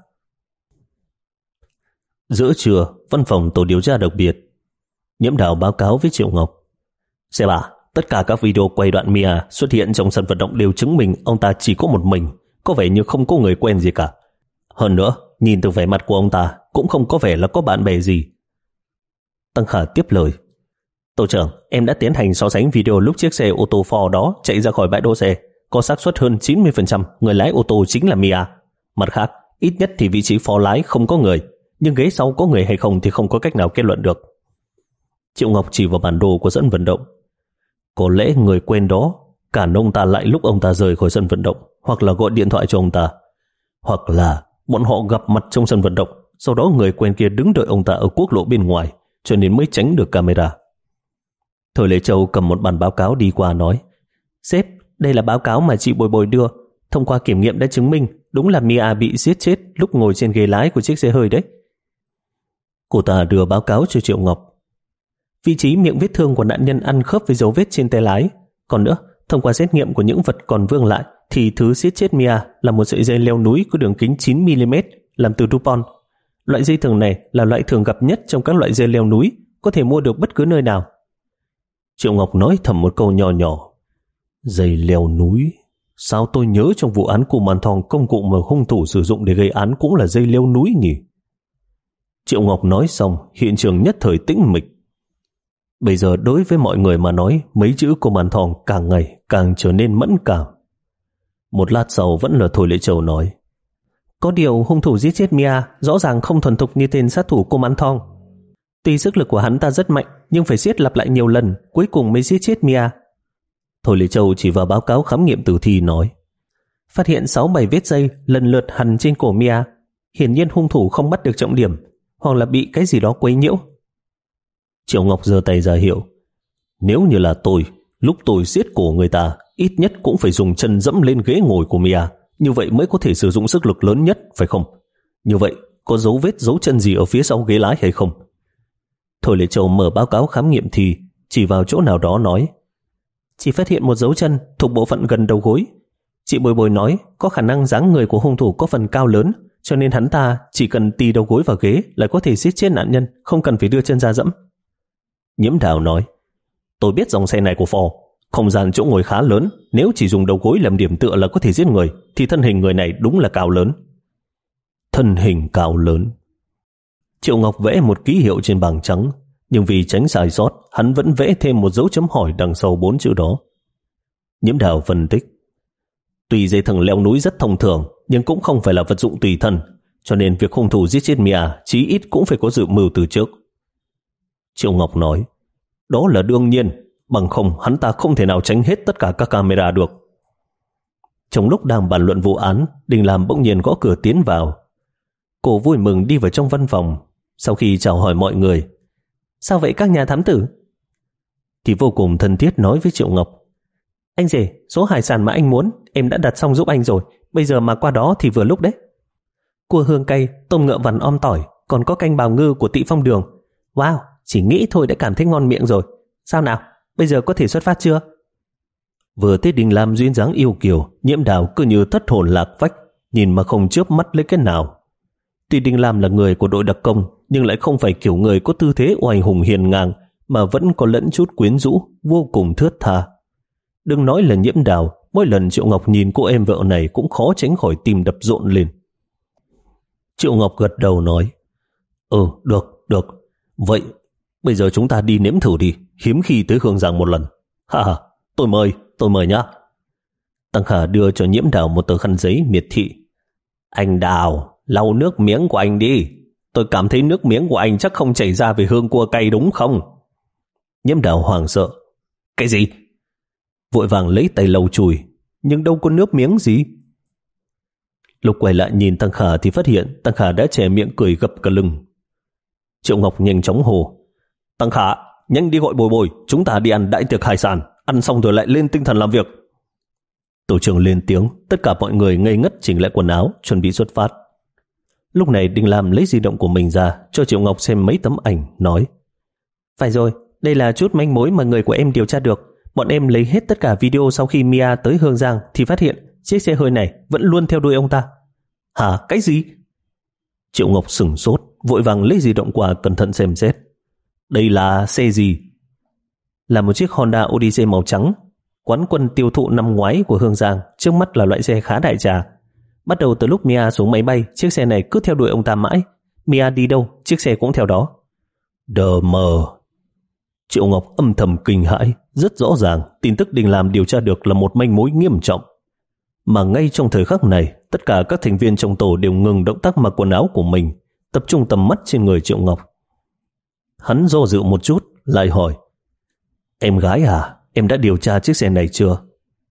Giữa trưa, văn phòng tổ điều tra đặc biệt. Nhiễm Đào báo cáo với Triệu Ngọc. Xem bà, tất cả các video quay đoạn Mia xuất hiện trong sân vận động đều chứng minh ông ta chỉ có một mình, có vẻ như không có người quen gì cả. Hơn nữa, nhìn từ vẻ mặt của ông ta cũng không có vẻ là có bạn bè gì. Tăng Khả tiếp lời. Tổ trưởng, em đã tiến hành so sánh video lúc chiếc xe ô tô Ford đó chạy ra khỏi bãi đỗ xe. Có xác suất hơn chín mươi phần trăm người lái ô tô chính là Mia. Mặt khác, ít nhất thì vị trí phó lái không có người, nhưng ghế sau có người hay không thì không có cách nào kết luận được. Triệu Ngọc chỉ vào bản đồ của dẫn vận động. Có lẽ người quen đó cản ông ta lại lúc ông ta rời khỏi sân vận động, hoặc là gọi điện thoại cho ông ta, hoặc là bọn họ gặp mặt trong sân vận động, sau đó người quen kia đứng đợi ông ta ở quốc lộ bên ngoài, cho nên mới tránh được camera. Thôi Lệ Châu cầm một bản báo cáo đi qua nói: Sếp, đây là báo cáo mà chị Bồi Bồi đưa. Thông qua kiểm nghiệm đã chứng minh đúng là Mia bị giết chết lúc ngồi trên ghế lái của chiếc xe hơi đấy. Cô ta đưa báo cáo cho Triệu Ngọc. Vị trí miệng vết thương của nạn nhân ăn khớp với dấu vết trên tay lái. Còn nữa, thông qua xét nghiệm của những vật còn vương lại thì thứ giết chết Mia là một sợi dây leo núi có đường kính chín mi li mét làm từ Dupont. Loại dây thừng này là loại thường gặp nhất trong các loại dây leo núi, có thể mua được bất cứ nơi nào. Triệu Ngọc nói thầm một câu nhỏ nhỏ: Dây leo núi? Sao tôi nhớ trong vụ án Cù Màn Thòng công cụ mà hung thủ sử dụng để gây án cũng là dây leo núi nhỉ? Triệu Ngọc nói xong, hiện trường nhất thời tĩnh mịch. Bây giờ đối với mọi người mà nói, mấy chữ Cù Màn Thòng càng ngày càng trở nên mẫn cảm. Một lát sau vẫn là Thôi Lệ Châu nói: Có điều hung thủ giết chết Mia rõ ràng không thuần thục như tên sát thủ Cù Màn Thòng. Tuy sức lực của hắn ta rất mạnh, nhưng phải giết lặp lại nhiều lần cuối cùng mới giết chết Mia. Thôi Lệ Châu chỉ vào báo cáo khám nghiệm tử thi nói: Phát hiện sáu bảy vết dây lần lượt hằn trên cổ Mia. Hiển nhiên hung thủ không bắt được trọng điểm, hoặc là bị cái gì đó quấy nhiễu. Triệu Ngọc giơ tay ra hiệu: Nếu như là tôi, lúc tôi giết cổ người ta, ít nhất cũng phải dùng chân dẫm lên ghế ngồi của Mia, như vậy mới có thể sử dụng sức lực lớn nhất, phải không? Như vậy, có dấu vết dấu chân gì ở phía sau ghế lái hay không? Thôi Lệ Châu mở báo cáo khám nghiệm thì chỉ vào chỗ nào đó nói: Chỉ phát hiện một dấu chân thuộc bộ phận gần đầu gối. Chị Bồi Bồi nói có khả năng dáng người của hung thủ có phần cao lớn, cho nên hắn ta chỉ cần tì đầu gối vào ghế là có thể giết chết nạn nhân, không cần phải đưa chân ra dẫm. Nhiễm Đào nói: Tôi biết dòng xe này của Ford, không gian chỗ ngồi khá lớn, nếu chỉ dùng đầu gối làm điểm tựa là có thể giết người, thì thân hình người này đúng là cao lớn. Thân hình cao lớn. Triệu Ngọc vẽ một ký hiệu trên bảng trắng, nhưng vì tránh sai sót, hắn vẫn vẽ thêm một dấu chấm hỏi đằng sau bốn chữ đó. Nhiễm Đào phân tích: Tuy dây thừng leo núi rất thông thường, nhưng cũng không phải là vật dụng tùy thân, cho nên việc hung thủ giết chết Mia chí ít cũng phải có dự mưu từ trước. Triệu Ngọc nói: Đó là đương nhiên, bằng không hắn ta không thể nào tránh hết tất cả các camera được. Trong lúc đang bàn luận vụ án, Đình Lam bỗng nhiên gõ cửa tiến vào. Cô vui mừng đi vào trong văn phòng. Sau khi chào hỏi mọi người: Sao vậy các nhà thám tử? Thì vô cùng thân thiết nói với Triệu Ngọc: Anh rể, số hải sản mà anh muốn em đã đặt xong giúp anh rồi, bây giờ mà qua đó thì vừa lúc đấy. Cua hương cay, tôm ngựa vằn om tỏi, còn có canh bào ngư của Tị Phong Đường. Wow, chỉ nghĩ thôi đã cảm thấy ngon miệng rồi. Sao nào, bây giờ có thể xuất phát chưa? Vừa thấy Đình Lam duyên dáng yêu kiều, Nhiễm Đào cứ như thất hồn lạc phách, nhìn mà không chớp mắt lấy cái nào. Tuy Đình Lam là người của đội đặc công, nhưng lại không phải kiểu người có tư thế oai hùng hiền ngang, mà vẫn có lẫn chút quyến rũ, vô cùng thướt tha. Đừng nói là Nhiễm Đào, mỗi lần Triệu Ngọc nhìn cô em vợ này cũng khó tránh khỏi tim đập rộn lên. Triệu Ngọc gật đầu nói: Ừ, được, được. Vậy, bây giờ chúng ta đi nếm thử đi, hiếm khi tới Hương Giang một lần. Ha ha, tôi mời, tôi mời nhá. Tăng Khả đưa cho Nhiễm Đào một tờ khăn giấy miệt thị. Anh Đào, lau nước miếng của anh đi. Tôi cảm thấy nước miếng của anh chắc không chảy ra về hương cua cay đúng không? Nhiễm Đào hoảng sợ. Cái gì? Vội vàng lấy tay lau chùi, nhưng đâu có nước miếng gì. Lúc quay lại nhìn Tăng Khả thì phát hiện Tăng Khả đã che miệng cười gập cả lưng. Triệu Ngọc nhanh chóng hồ: Tăng Khả, nhanh đi gọi Bồi Bồi, chúng ta đi ăn đại tiệc hải sản, ăn xong rồi lại lên tinh thần làm việc. Tổ trưởng lên tiếng, tất cả mọi người ngây ngất chỉnh lại quần áo, chuẩn bị xuất phát. Lúc này Đình Lam lấy di động của mình ra, cho Triệu Ngọc xem mấy tấm ảnh, nói: Phải rồi, đây là chút manh mối mà người của em điều tra được. Bọn em lấy hết tất cả video sau khi Mia tới Hương Giang thì phát hiện chiếc xe hơi này vẫn luôn theo đuôi ông ta. Hả? Cái gì? Triệu Ngọc sửng sốt, vội vàng lấy di động qua cẩn thận xem xét. Đây là xe gì? Là một chiếc Honda Odyssey màu trắng, quán quân tiêu thụ năm ngoái của Hương Giang, trước mắt là loại xe khá đại trà. Bắt đầu từ lúc Mia xuống máy bay, chiếc xe này cứ theo đuôi ông ta mãi. Mia đi đâu, chiếc xe cũng theo đó. Đờ mờ. Triệu Ngọc âm thầm kinh hãi, rất rõ ràng tin tức Đình Lam điều tra được là một manh mối nghiêm trọng. Mà ngay trong thời khắc này, tất cả các thành viên trong tổ đều ngừng động tác mặc quần áo của mình, tập trung tầm mắt trên người Triệu Ngọc. Hắn do dự một chút, lại hỏi: Em gái à, em đã điều tra chiếc xe này chưa?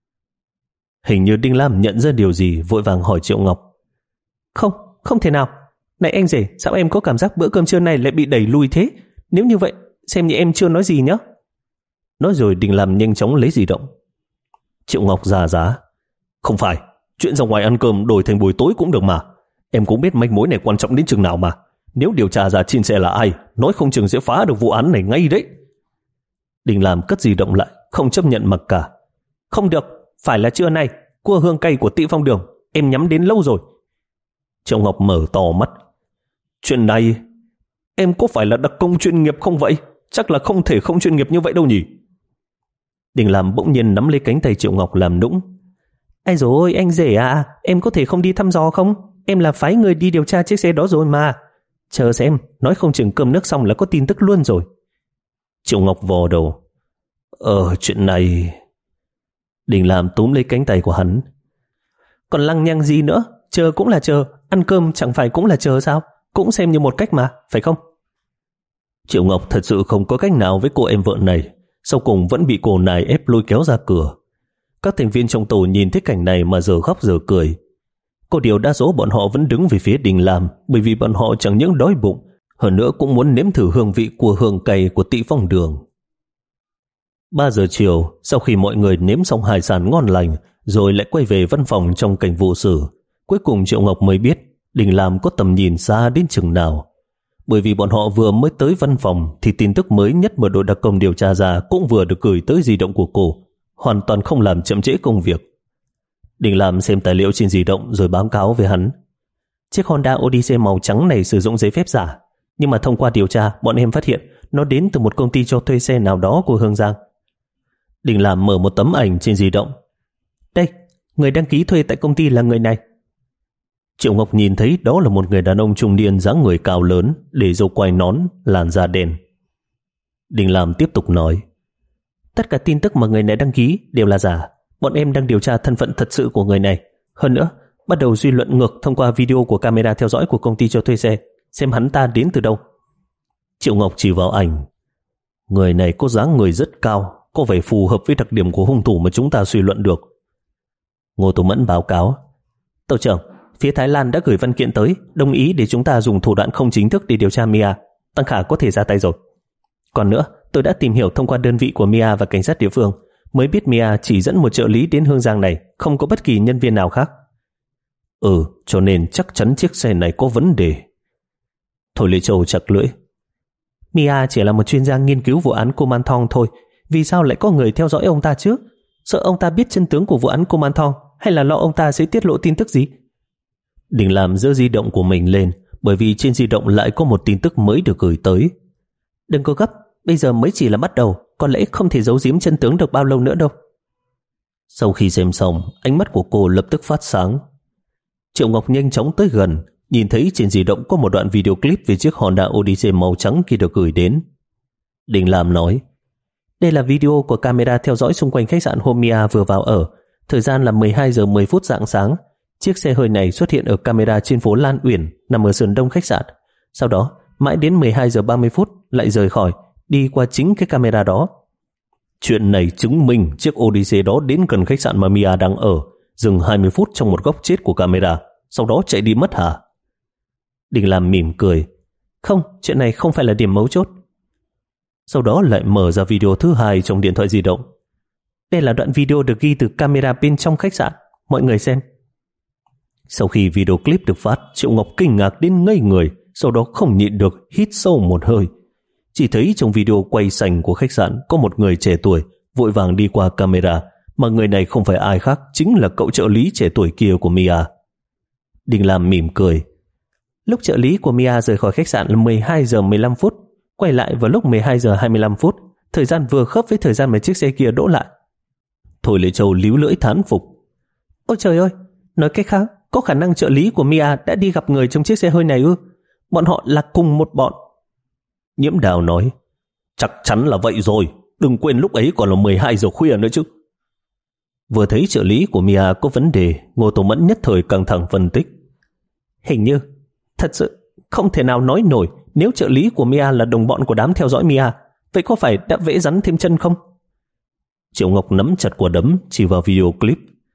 Hình như Đinh Lam nhận ra điều gì, vội vàng hỏi Triệu Ngọc. Không, không thể nào. Này anh rể, sao em có cảm giác bữa cơm trưa này lại bị đẩy lùi thế? Nếu như vậy, xem như em chưa nói gì nhé. Nói rồi Đinh Lam nhanh chóng lấy di động. Triệu Ngọc già giá. Không phải, chuyện ra ngoài ăn cơm đổi thành buổi tối cũng được mà. Em cũng biết manh mối này quan trọng đến chừng nào mà. Nếu điều tra ra trên xe là ai, nói không chừng sẽ phá được vụ án này ngay đấy. Đinh Lam cất di động lại, không chấp nhận mặc cả. Không được, phải là trưa nay, cua hương cay của Tị Phong Đường, em nhắm đến lâu rồi. Triệu Ngọc mở to mắt. Chuyện này, em có phải là đặc công chuyên nghiệp không vậy? Chắc là không thể không chuyên nghiệp như vậy đâu nhỉ? Đinh Lam bỗng nhiên nắm lấy cánh tay Triệu Ngọc làm nũng. Ai rồi anh rể à, em có thể không đi thăm dò không? Em là phái người đi điều tra chiếc xe đó rồi mà. Chờ xem, nói không chừng cơm nước xong là có tin tức luôn rồi. Triệu Ngọc vò đầu. Ờ, chuyện này... Đinh Lam túm lấy cánh tay của hắn. Còn lăng nhăng gì nữa? Chờ cũng là chờ, ăn cơm chẳng phải cũng là chờ sao? Cũng xem như một cách mà, phải không? Triệu Ngọc thật sự không có cách nào với cô em vợ này, sau cùng vẫn bị cô nài ép lôi kéo ra cửa. Các thành viên trong tổ nhìn thấy cảnh này mà giờ khóc giờ cười. Có điều đa số bọn họ vẫn đứng về phía Đinh Lam, bởi vì bọn họ chẳng những đói bụng, hơn nữa cũng muốn nếm thử hương vị của hương cay của Tị Phong Đường. Ba giờ chiều, sau khi mọi người nếm xong hải sản ngon lành, rồi lại quay về văn phòng trong cảnh vụ sử, cuối cùng Triệu Ngọc mới biết Đinh Lam có tầm nhìn xa đến chừng nào. Bởi vì bọn họ vừa mới tới văn phòng thì tin tức mới nhất mà đội đặc công điều tra ra cũng vừa được gửi tới di động của cô, hoàn toàn không làm chậm trễ công việc. Đinh Lam xem tài liệu trên di động rồi báo cáo với hắn. Chiếc Honda Odyssey màu trắng này sử dụng giấy phép giả, nhưng mà thông qua điều tra bọn em phát hiện nó đến từ một công ty cho thuê xe nào đó của Hương Giang. Đinh Lam mở một tấm ảnh trên di động. Đây, người đăng ký thuê tại công ty là người này. Triệu Ngọc nhìn thấy đó là một người đàn ông trung niên dáng người cao lớn, để râu quai nón, làn da đen. Đinh Lam tiếp tục nói. Tất cả tin tức mà người này đăng ký đều là giả. Bọn em đang điều tra thân phận thật sự của người này. Hơn nữa, bắt đầu suy luận ngược thông qua video của camera theo dõi của công ty cho thuê xe, xem hắn ta đến từ đâu. Triệu Ngọc chỉ vào ảnh. Người này có dáng người rất cao, có vẻ phù hợp với đặc điểm của hung thủ mà chúng ta suy luận được. Ngô Tố Mẫn báo cáo. Tổ trưởng, phía Thái Lan đã gửi văn kiện tới, đồng ý để chúng ta dùng thủ đoạn không chính thức để điều tra Mia. Tăng Khả có thể ra tay rồi. Còn nữa, tôi đã tìm hiểu thông qua đơn vị của Mia và cảnh sát địa phương, mới biết Mia chỉ dẫn một trợ lý đến Hương Giang này, không có bất kỳ nhân viên nào khác. Ừ, cho nên chắc chắn chiếc xe này có vấn đề. Thôi Lê Châu chặt lưỡi. Mia chỉ là một chuyên gia nghiên cứu vụ án Cô Man Thong thôi, vì sao lại có người theo dõi ông ta chứ? Sợ ông ta biết chân tướng của vụ án Cô Man Thong, hay là lo ông ta sẽ tiết lộ tin tức gì? Đừng làm giơ di động của mình lên, bởi vì trên di động lại có một tin tức mới được gửi tới. Đừng có gấp, bây giờ mới chỉ là bắt đầu, có lẽ không thể giấu giếm chân tướng được bao lâu nữa đâu. Sau khi xem xong, ánh mắt của cô lập tức phát sáng. Triệu Ngọc nhanh chóng tới gần, nhìn thấy trên di động có một đoạn video clip về chiếc Honda Odyssey màu trắng kia được gửi đến. Đình Lam nói, đây là video của camera theo dõi xung quanh khách sạn hôm Mia vừa vào ở. Thời gian là mười hai giờ mười phút rạng sáng. Chiếc xe hơi này xuất hiện ở camera trên phố Lan Uyển, nằm ở sườn đông khách sạn. Sau đó, mãi đến mười hai giờ ba mươi phút lại rời khỏi, đi qua chính cái camera đó. Chuyện này chứng minh chiếc Odyssey đó đến gần khách sạn mà Mia đang ở, dừng hai mươi phút trong một góc chết của camera, sau đó chạy đi mất hả? Đình Lam mỉm cười. Không, chuyện này không phải là điểm mấu chốt. Sau đó lại mở ra video thứ hai trong điện thoại di động. Đây là đoạn video được ghi từ camera bên trong khách sạn, mọi người xem. Sau khi video clip được phát, Triệu Ngọc kinh ngạc đến ngây người, sau đó không nhịn được hít sâu một hơi. Chỉ thấy trong video quay sành của khách sạn có một người trẻ tuổi vội vàng đi qua camera, mà người này không phải ai khác, chính là cậu trợ lý trẻ tuổi kia của Mia. Đình Lam mỉm cười. Lúc trợ lý của Mia rời khỏi khách sạn là mười hai giờ mười lăm phút, quay lại vào lúc mười hai giờ hai mươi lăm phút, thời gian vừa khớp với thời gian mà chiếc xe kia đỗ lại. Thôi Lê Châu líu lưỡi thán phục. Ôi trời ơi, nói cách khác, có khả năng trợ lý của Mia đã đi gặp người trong chiếc xe hơi này ư? Bọn họ là cùng một bọn. Nhiễm Đào nói, chắc chắn là vậy rồi, đừng quên lúc ấy còn là mười hai giờ khuya nữa chứ. Vừa thấy trợ lý của Mia có vấn đề, Ngô Tô Mẫn nhất thời căng thẳng phân tích. Hình như, thật sự không thể nào nói nổi, nếu trợ lý của Mia là đồng bọn của đám theo dõi Mia, vậy có phải đã vẽ rắn thêm chân không? Triệu Ngọc nắm chặt quả đấm chỉ vào video clip.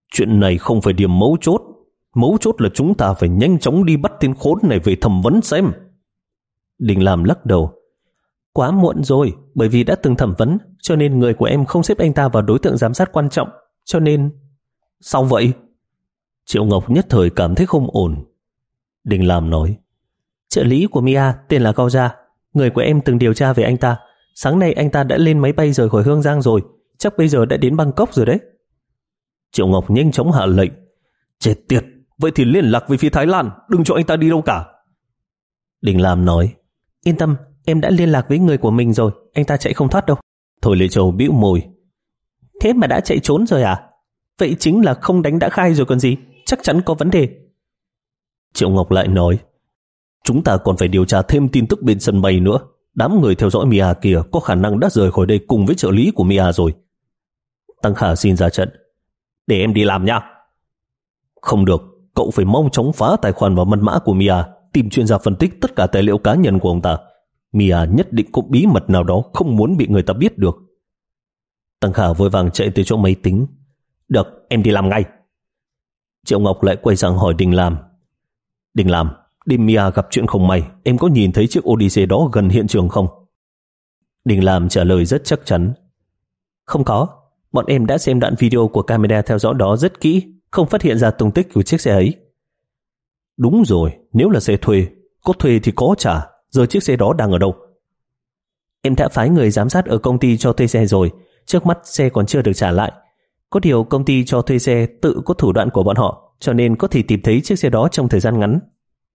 Chuyện này không phải điểm mấu chốt. Mấu chốt là chúng ta phải nhanh chóng đi bắt tên khốn này về thẩm vấn xem. Đình Lam lắc đầu. Quá muộn rồi, bởi vì đã từng thẩm vấn, cho nên người của em không xếp anh ta vào đối tượng giám sát quan trọng. Cho nên... Sao vậy? Triệu Ngọc nhất thời cảm thấy không ổn. Đình Lam nói. Trợ lý của Mia tên là Cao Gia. Người của em từng điều tra về anh ta. Sáng nay anh ta đã lên máy bay rời khỏi Hương Giang rồi. Chắc bây giờ đã đến Bangkok rồi đấy. Triệu Ngọc nhanh chóng hạ lệnh. Chết tiệt, vậy thì liên lạc với phía Thái Lan, đừng cho anh ta đi đâu cả. Đình Lam nói. Yên tâm, em đã liên lạc với người của mình rồi, anh ta chạy không thoát đâu. Thôi Lê Châu bĩu môi. Thế mà đã chạy trốn rồi à? Vậy chính là không đánh đã khai rồi còn gì, chắc chắn có vấn đề. Triệu Ngọc lại nói. Chúng ta còn phải điều tra thêm tin tức bên sân bay nữa. Đám người theo dõi Mia kia có khả năng đã rời khỏi đây cùng với trợ lý của Mia rồi. Tăng Khả xin ra trận. Để em đi làm nha. Không được, cậu phải mau chóng phá tài khoản và mật mã của Mia, tìm chuyên gia phân tích tất cả tài liệu cá nhân của ông ta. Mia nhất định có bí mật nào đó không muốn bị người ta biết được. Tăng Khả vội vàng chạy tới chỗ máy tính. Được, em đi làm ngay. Triệu Ngọc lại quay sang hỏi Đình Lam. Đình Lam, đêm Mia gặp chuyện không may, em có nhìn thấy chiếc Odyssey đó gần hiện trường không? Đình Lam trả lời rất chắc chắn. Không có, bọn em đã xem đoạn video của camera theo dõi đó rất kỹ, không phát hiện ra tung tích của chiếc xe ấy. Đúng rồi, nếu là xe thuê, có thuê thì có trả, giờ chiếc xe đó đang ở đâu? Em đã phái người giám sát ở công ty cho thuê xe rồi, trước mắt xe còn chưa được trả lại. Có điều công ty cho thuê xe tự có thủ đoạn của bọn họ, cho nên có thể tìm thấy chiếc xe đó trong thời gian ngắn.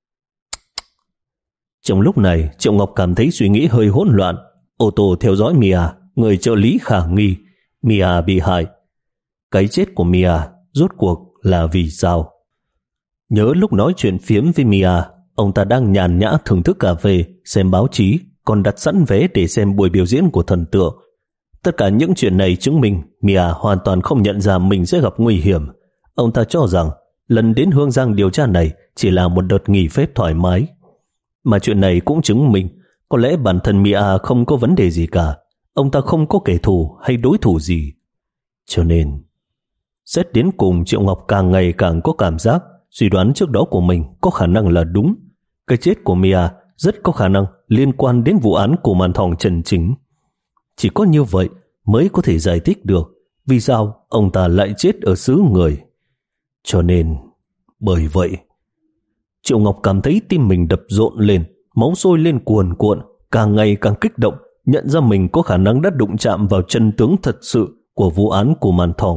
Trong lúc này, Triệu Ngọc cảm thấy suy nghĩ hơi hỗn loạn. Ô tô theo dõi Mia, người trợ lý khả nghi, Mia bị hại. Cái chết của Mia rốt cuộc là vì sao? Nhớ lúc nói chuyện phiếm với Mia, ông ta đang nhàn nhã thưởng thức cà phê, xem báo chí, còn đặt sẵn vé để xem buổi biểu diễn của thần tượng. Tất cả những chuyện này chứng minh Mia hoàn toàn không nhận ra mình sẽ gặp nguy hiểm. Ông ta cho rằng lần đến Hương Giang điều tra này chỉ là một đợt nghỉ phép thoải mái. Mà chuyện này cũng chứng minh có lẽ bản thân Mia không có vấn đề gì cả. Ông ta không có kẻ thù hay đối thủ gì. Cho nên xét đến cùng, Triệu Ngọc càng ngày càng có cảm giác suy đoán trước đó của mình có khả năng là đúng. Cái chết của Mia rất có khả năng liên quan đến vụ án của màn thòng Trần Chính. Chỉ có như vậy mới có thể giải thích được vì sao ông ta lại chết ở xứ người. Cho nên, bởi vậy, Triệu Ngọc cảm thấy tim mình đập rộn lên, máu sôi lên cuồn cuộn, càng ngày càng kích động, nhận ra mình có khả năng đã đụng chạm vào chân tướng thật sự của vụ án của màn thòng.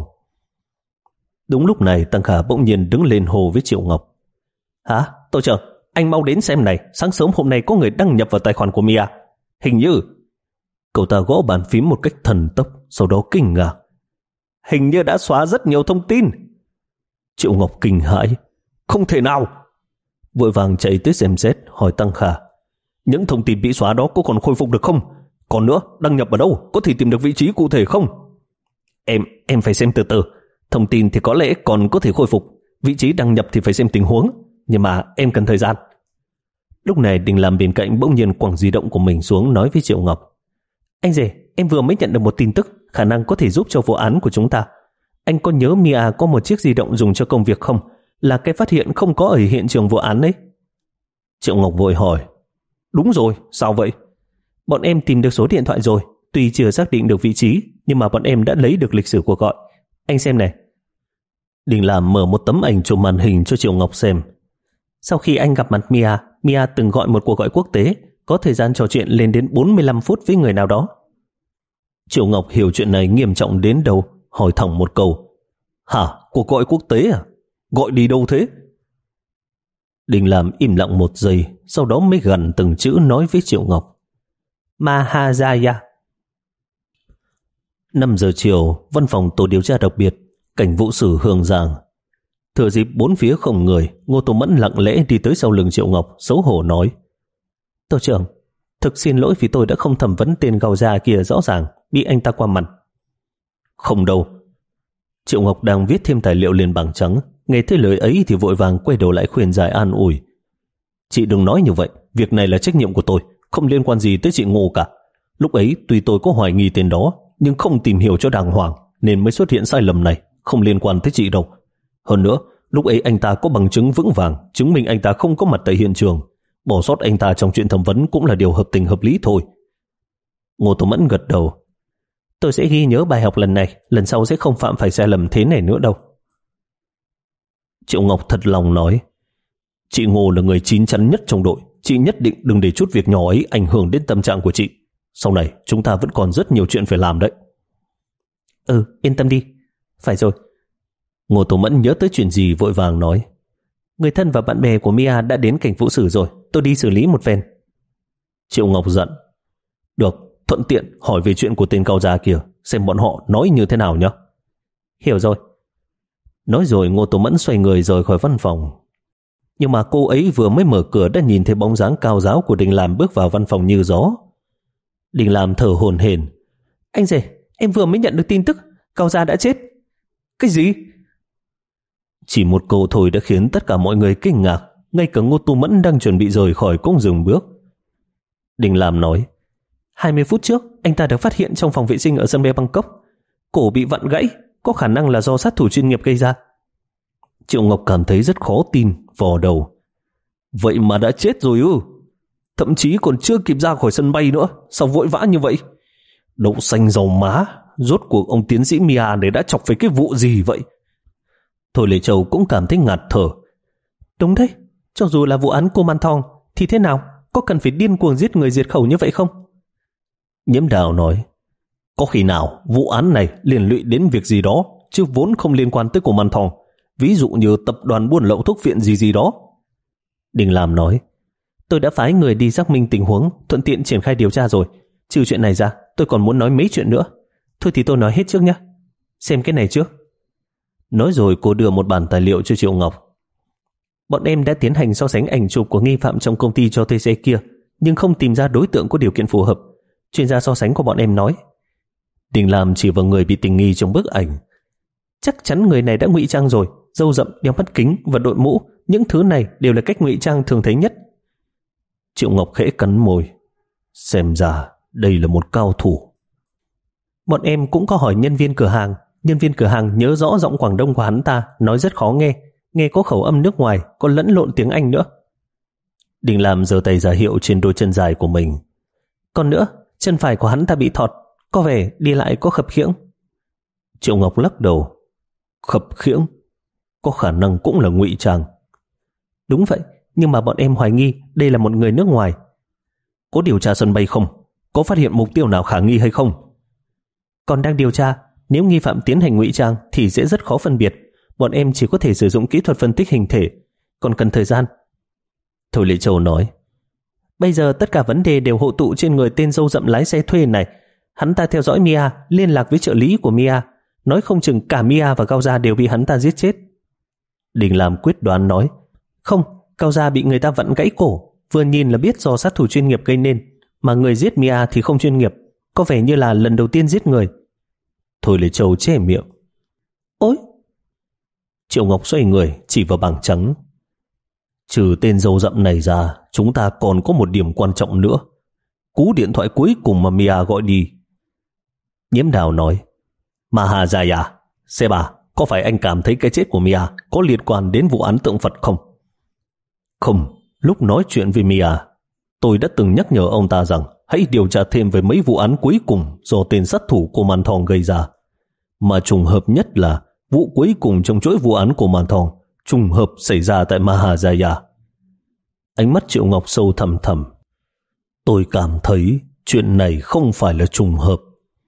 Đúng lúc này, Tăng Khả bỗng nhiên đứng lên hồ với Triệu Ngọc. Hả? Tôi chờ, anh mau đến xem này, sáng sớm hôm nay có người đăng nhập vào tài khoản của Mia. Hình như... Cậu ta gõ bàn phím một cách thần tốc, sau đó kinh ngạc. Hình như đã xóa rất nhiều thông tin. Triệu Ngọc kinh hãi. Không thể nào. Vội vàng chạy tới xem xét, hỏi Tăng Khả. Những thông tin bị xóa đó có còn khôi phục được không? Còn nữa, đăng nhập ở đâu? Có thể tìm được vị trí cụ thể không? Em, em phải xem từ từ. Thông tin thì có lẽ còn có thể khôi phục. Vị trí đăng nhập thì phải xem tình huống. Nhưng mà em cần thời gian. Lúc này Đình Lam bên cạnh bỗng nhiên quẳng di động của mình xuống, nói với Triệu Ngọc. Anh rể, em vừa mới nhận được một tin tức khả năng có thể giúp cho vụ án của chúng ta. Anh có nhớ Mia có một chiếc di động dùng cho công việc không? Là cái phát hiện không có ở hiện trường vụ án đấy. Triệu Ngọc vội hỏi. Đúng rồi, sao vậy? Bọn em tìm được số điện thoại rồi. Tuy chưa xác định được vị trí, nhưng mà bọn em đã lấy được lịch sử cuộc gọi. Anh xem này. Đình Lam mở một tấm ảnh chụp màn hình cho Triệu Ngọc xem. Sau khi anh gặp mặt Mia, Mia từng gọi một cuộc gọi quốc tế, có thời gian trò chuyện lên đến bốn mươi lăm phút với người nào đó. Triệu Ngọc hiểu chuyện này nghiêm trọng đến đâu, hỏi thẳng một câu. Hả? Cuộc gọi quốc tế à? Gọi đi đâu thế? Đình Lam im lặng một giây, sau đó mới gằn từng chữ nói với Triệu Ngọc. Mahajaya. năm giờ chiều, văn phòng tổ điều tra đặc biệt, cảnh vụ sử Hương Giang. Thừa dịp bốn phía không người, Ngô Tô Mẫn lặng lẽ đi tới sau lưng Triệu Ngọc, xấu hổ nói. Tổ trưởng, thực xin lỗi vì tôi đã không thẩm vấn tên Gào Gia kia, rõ ràng bị anh ta qua mặt. Không đâu. Triệu Ngọc đang viết thêm tài liệu lên bảng trắng, nghe thấy lời ấy thì vội vàng quay đầu lại khuyên giải an ủi. Chị đừng nói như vậy, việc này là trách nhiệm của tôi, không liên quan gì tới chị Ngô cả. Lúc ấy tuy tôi có hoài nghi tên đó, nhưng không tìm hiểu cho đàng hoàng nên mới xuất hiện sai lầm này, không liên quan tới chị đâu. Hơn nữa, lúc ấy anh ta có bằng chứng vững vàng chứng minh anh ta không có mặt tại hiện trường. Bỏ sót anh ta trong chuyện thẩm vấn cũng là điều hợp tình hợp lý thôi. Ngô Tố Mẫn gật đầu. Tôi sẽ ghi nhớ bài học lần này, lần sau sẽ không phạm phải sai lầm thế này nữa đâu. Triệu Ngọc thật lòng nói, chị Ngô là người chín chắn nhất trong đội, chị nhất định đừng để chút việc nhỏ ấy ảnh hưởng đến tâm trạng của chị. Sau này chúng ta vẫn còn rất nhiều chuyện phải làm đấy. Ừ, yên tâm đi. Phải rồi. Ngô Tố Mẫn nhớ tới chuyện gì vội vàng nói, người thân và bạn bè của Mia đã đến cảnh vụ sử rồi, tôi đi xử lý một phen. Triệu Ngọc giận, được, thuận tiện hỏi về chuyện của tên cao gia kia, xem bọn họ nói như thế nào nhé. Hiểu rồi. Nói rồi Ngô Tố Mẫn xoay người rời khỏi văn phòng. Nhưng mà cô ấy vừa mới mở cửa đã nhìn thấy bóng dáng cao giáo của Đình Làm bước vào văn phòng như gió. Đình Làm thở hổn hển. Anh rể, em vừa mới nhận được tin tức Cao gia đã chết. Cái gì? Chỉ một câu thôi đã khiến tất cả mọi người kinh ngạc. Ngay cả Ngô Tố Mẫn đang chuẩn bị rời khỏi cũng dừng bước. Đình Làm nói, hai mươi phút trước anh ta được phát hiện trong phòng vệ sinh ở sân bay Bangkok. Cổ bị vặn gãy, có khả năng là do sát thủ chuyên nghiệp gây ra. Triệu Ngọc cảm thấy rất khó tin, vò đầu. Vậy mà đã chết rồi ư? Thậm chí còn chưa kịp ra khỏi sân bay nữa, sao vội vã như vậy? Đậu xanh dầu má, rốt cuộc ông tiến sĩ Mia này đã chọc phải cái vụ gì vậy? Thôi Lệ Châu cũng cảm thấy ngạt thở. Đúng thế, cho dù là vụ án cô Man Thong thì thế nào? Có cần phải điên cuồng giết người diệt khẩu như vậy không? Nhiễm Đào nói, có khi nào vụ án này liên lụy đến việc gì đó chứ vốn không liên quan tới cô Man Thong, ví dụ như tập đoàn buôn lậu thuốc viện gì gì đó. Đình Làm nói, tôi đã phái người đi xác minh tình huống, thuận tiện triển khai điều tra rồi. Trừ chuyện này ra, tôi còn muốn nói mấy chuyện nữa. Thôi thì tôi nói hết trước nhé. Xem cái này trước. Nói rồi cô đưa một bản tài liệu cho Triệu Ngọc. Bọn em đã tiến hành so sánh ảnh chụp của nghi phạm trong công ty cho thuê xe kia, nhưng không tìm ra đối tượng có điều kiện phù hợp. Chuyên gia so sánh của bọn em nói. Đình Làm chỉ vào người bị tình nghi trong bức ảnh. Chắc chắn người này đã ngụy trang rồi, râu rậm, đeo mắt kính và đội mũ. Những thứ này đều là cách ngụy trang thường thấy nhất. Triệu Ngọc khẽ cắn môi. Xem ra đây là một cao thủ. Bọn em cũng có hỏi nhân viên cửa hàng. Nhân viên cửa hàng nhớ rõ giọng Quảng Đông của hắn ta, nói rất khó nghe, nghe có khẩu âm nước ngoài, còn lẫn lộn tiếng Anh nữa. Đình Làm giơ tay ra hiệu trên đôi chân dài của mình. Còn nữa, chân phải của hắn ta bị thọt, có vẻ đi lại có khập khiễng. Triệu Ngọc lắc đầu. Khập khiễng? Có khả năng cũng là ngụy trang. Đúng vậy, nhưng mà bọn em hoài nghi đây là một người nước ngoài. Có điều tra sân bay không? Có phát hiện mục tiêu nào khả nghi hay không? Còn đang điều tra. Nếu nghi phạm tiến hành ngụy trang thì sẽ rất khó phân biệt. Bọn em chỉ có thể sử dụng kỹ thuật phân tích hình thể, còn cần thời gian. Thôi Lệ Châu nói, bây giờ tất cả vấn đề đều hội tụ trên người tên râu rậm lái xe thuê này. Hắn ta theo dõi Mia, liên lạc với trợ lý của Mia, nói không chừng cả Mia và Cao Gia đều bị hắn ta giết chết. Đình Làm quyết đoán nói, không, Cao Gia bị người ta vặn gãy cổ, vừa nhìn là biết do sát thủ chuyên nghiệp gây nên, mà người giết Mia thì không chuyên nghiệp, có vẻ như là lần đầu tiên giết người. Thôi Lệ Châu che miệng. Ôi! Triệu Ngọc xoay người chỉ vào bảng trắng. Trừ tên râu rậm này ra, chúng ta còn có một điểm quan trọng nữa. Cú điện thoại cuối cùng mà Mia gọi đi. Nhiễm Đào nói, Mahajaya, xe bà, có phải anh cảm thấy cái chết của Mia có liên quan đến vụ án tượng Phật không? Không, lúc nói chuyện với Mia, tôi đã từng nhắc nhở ông ta rằng hãy điều tra thêm về mấy vụ án cuối cùng do tên sát thủ của Man Thong gây ra. Mà trùng hợp nhất là vụ cuối cùng trong chuỗi vụ án của Man Thong trùng hợp xảy ra tại Mahajaya. Ánh mắt Triệu Ngọc sâu thẳm thẳm. Tôi cảm thấy chuyện này không phải là trùng hợp.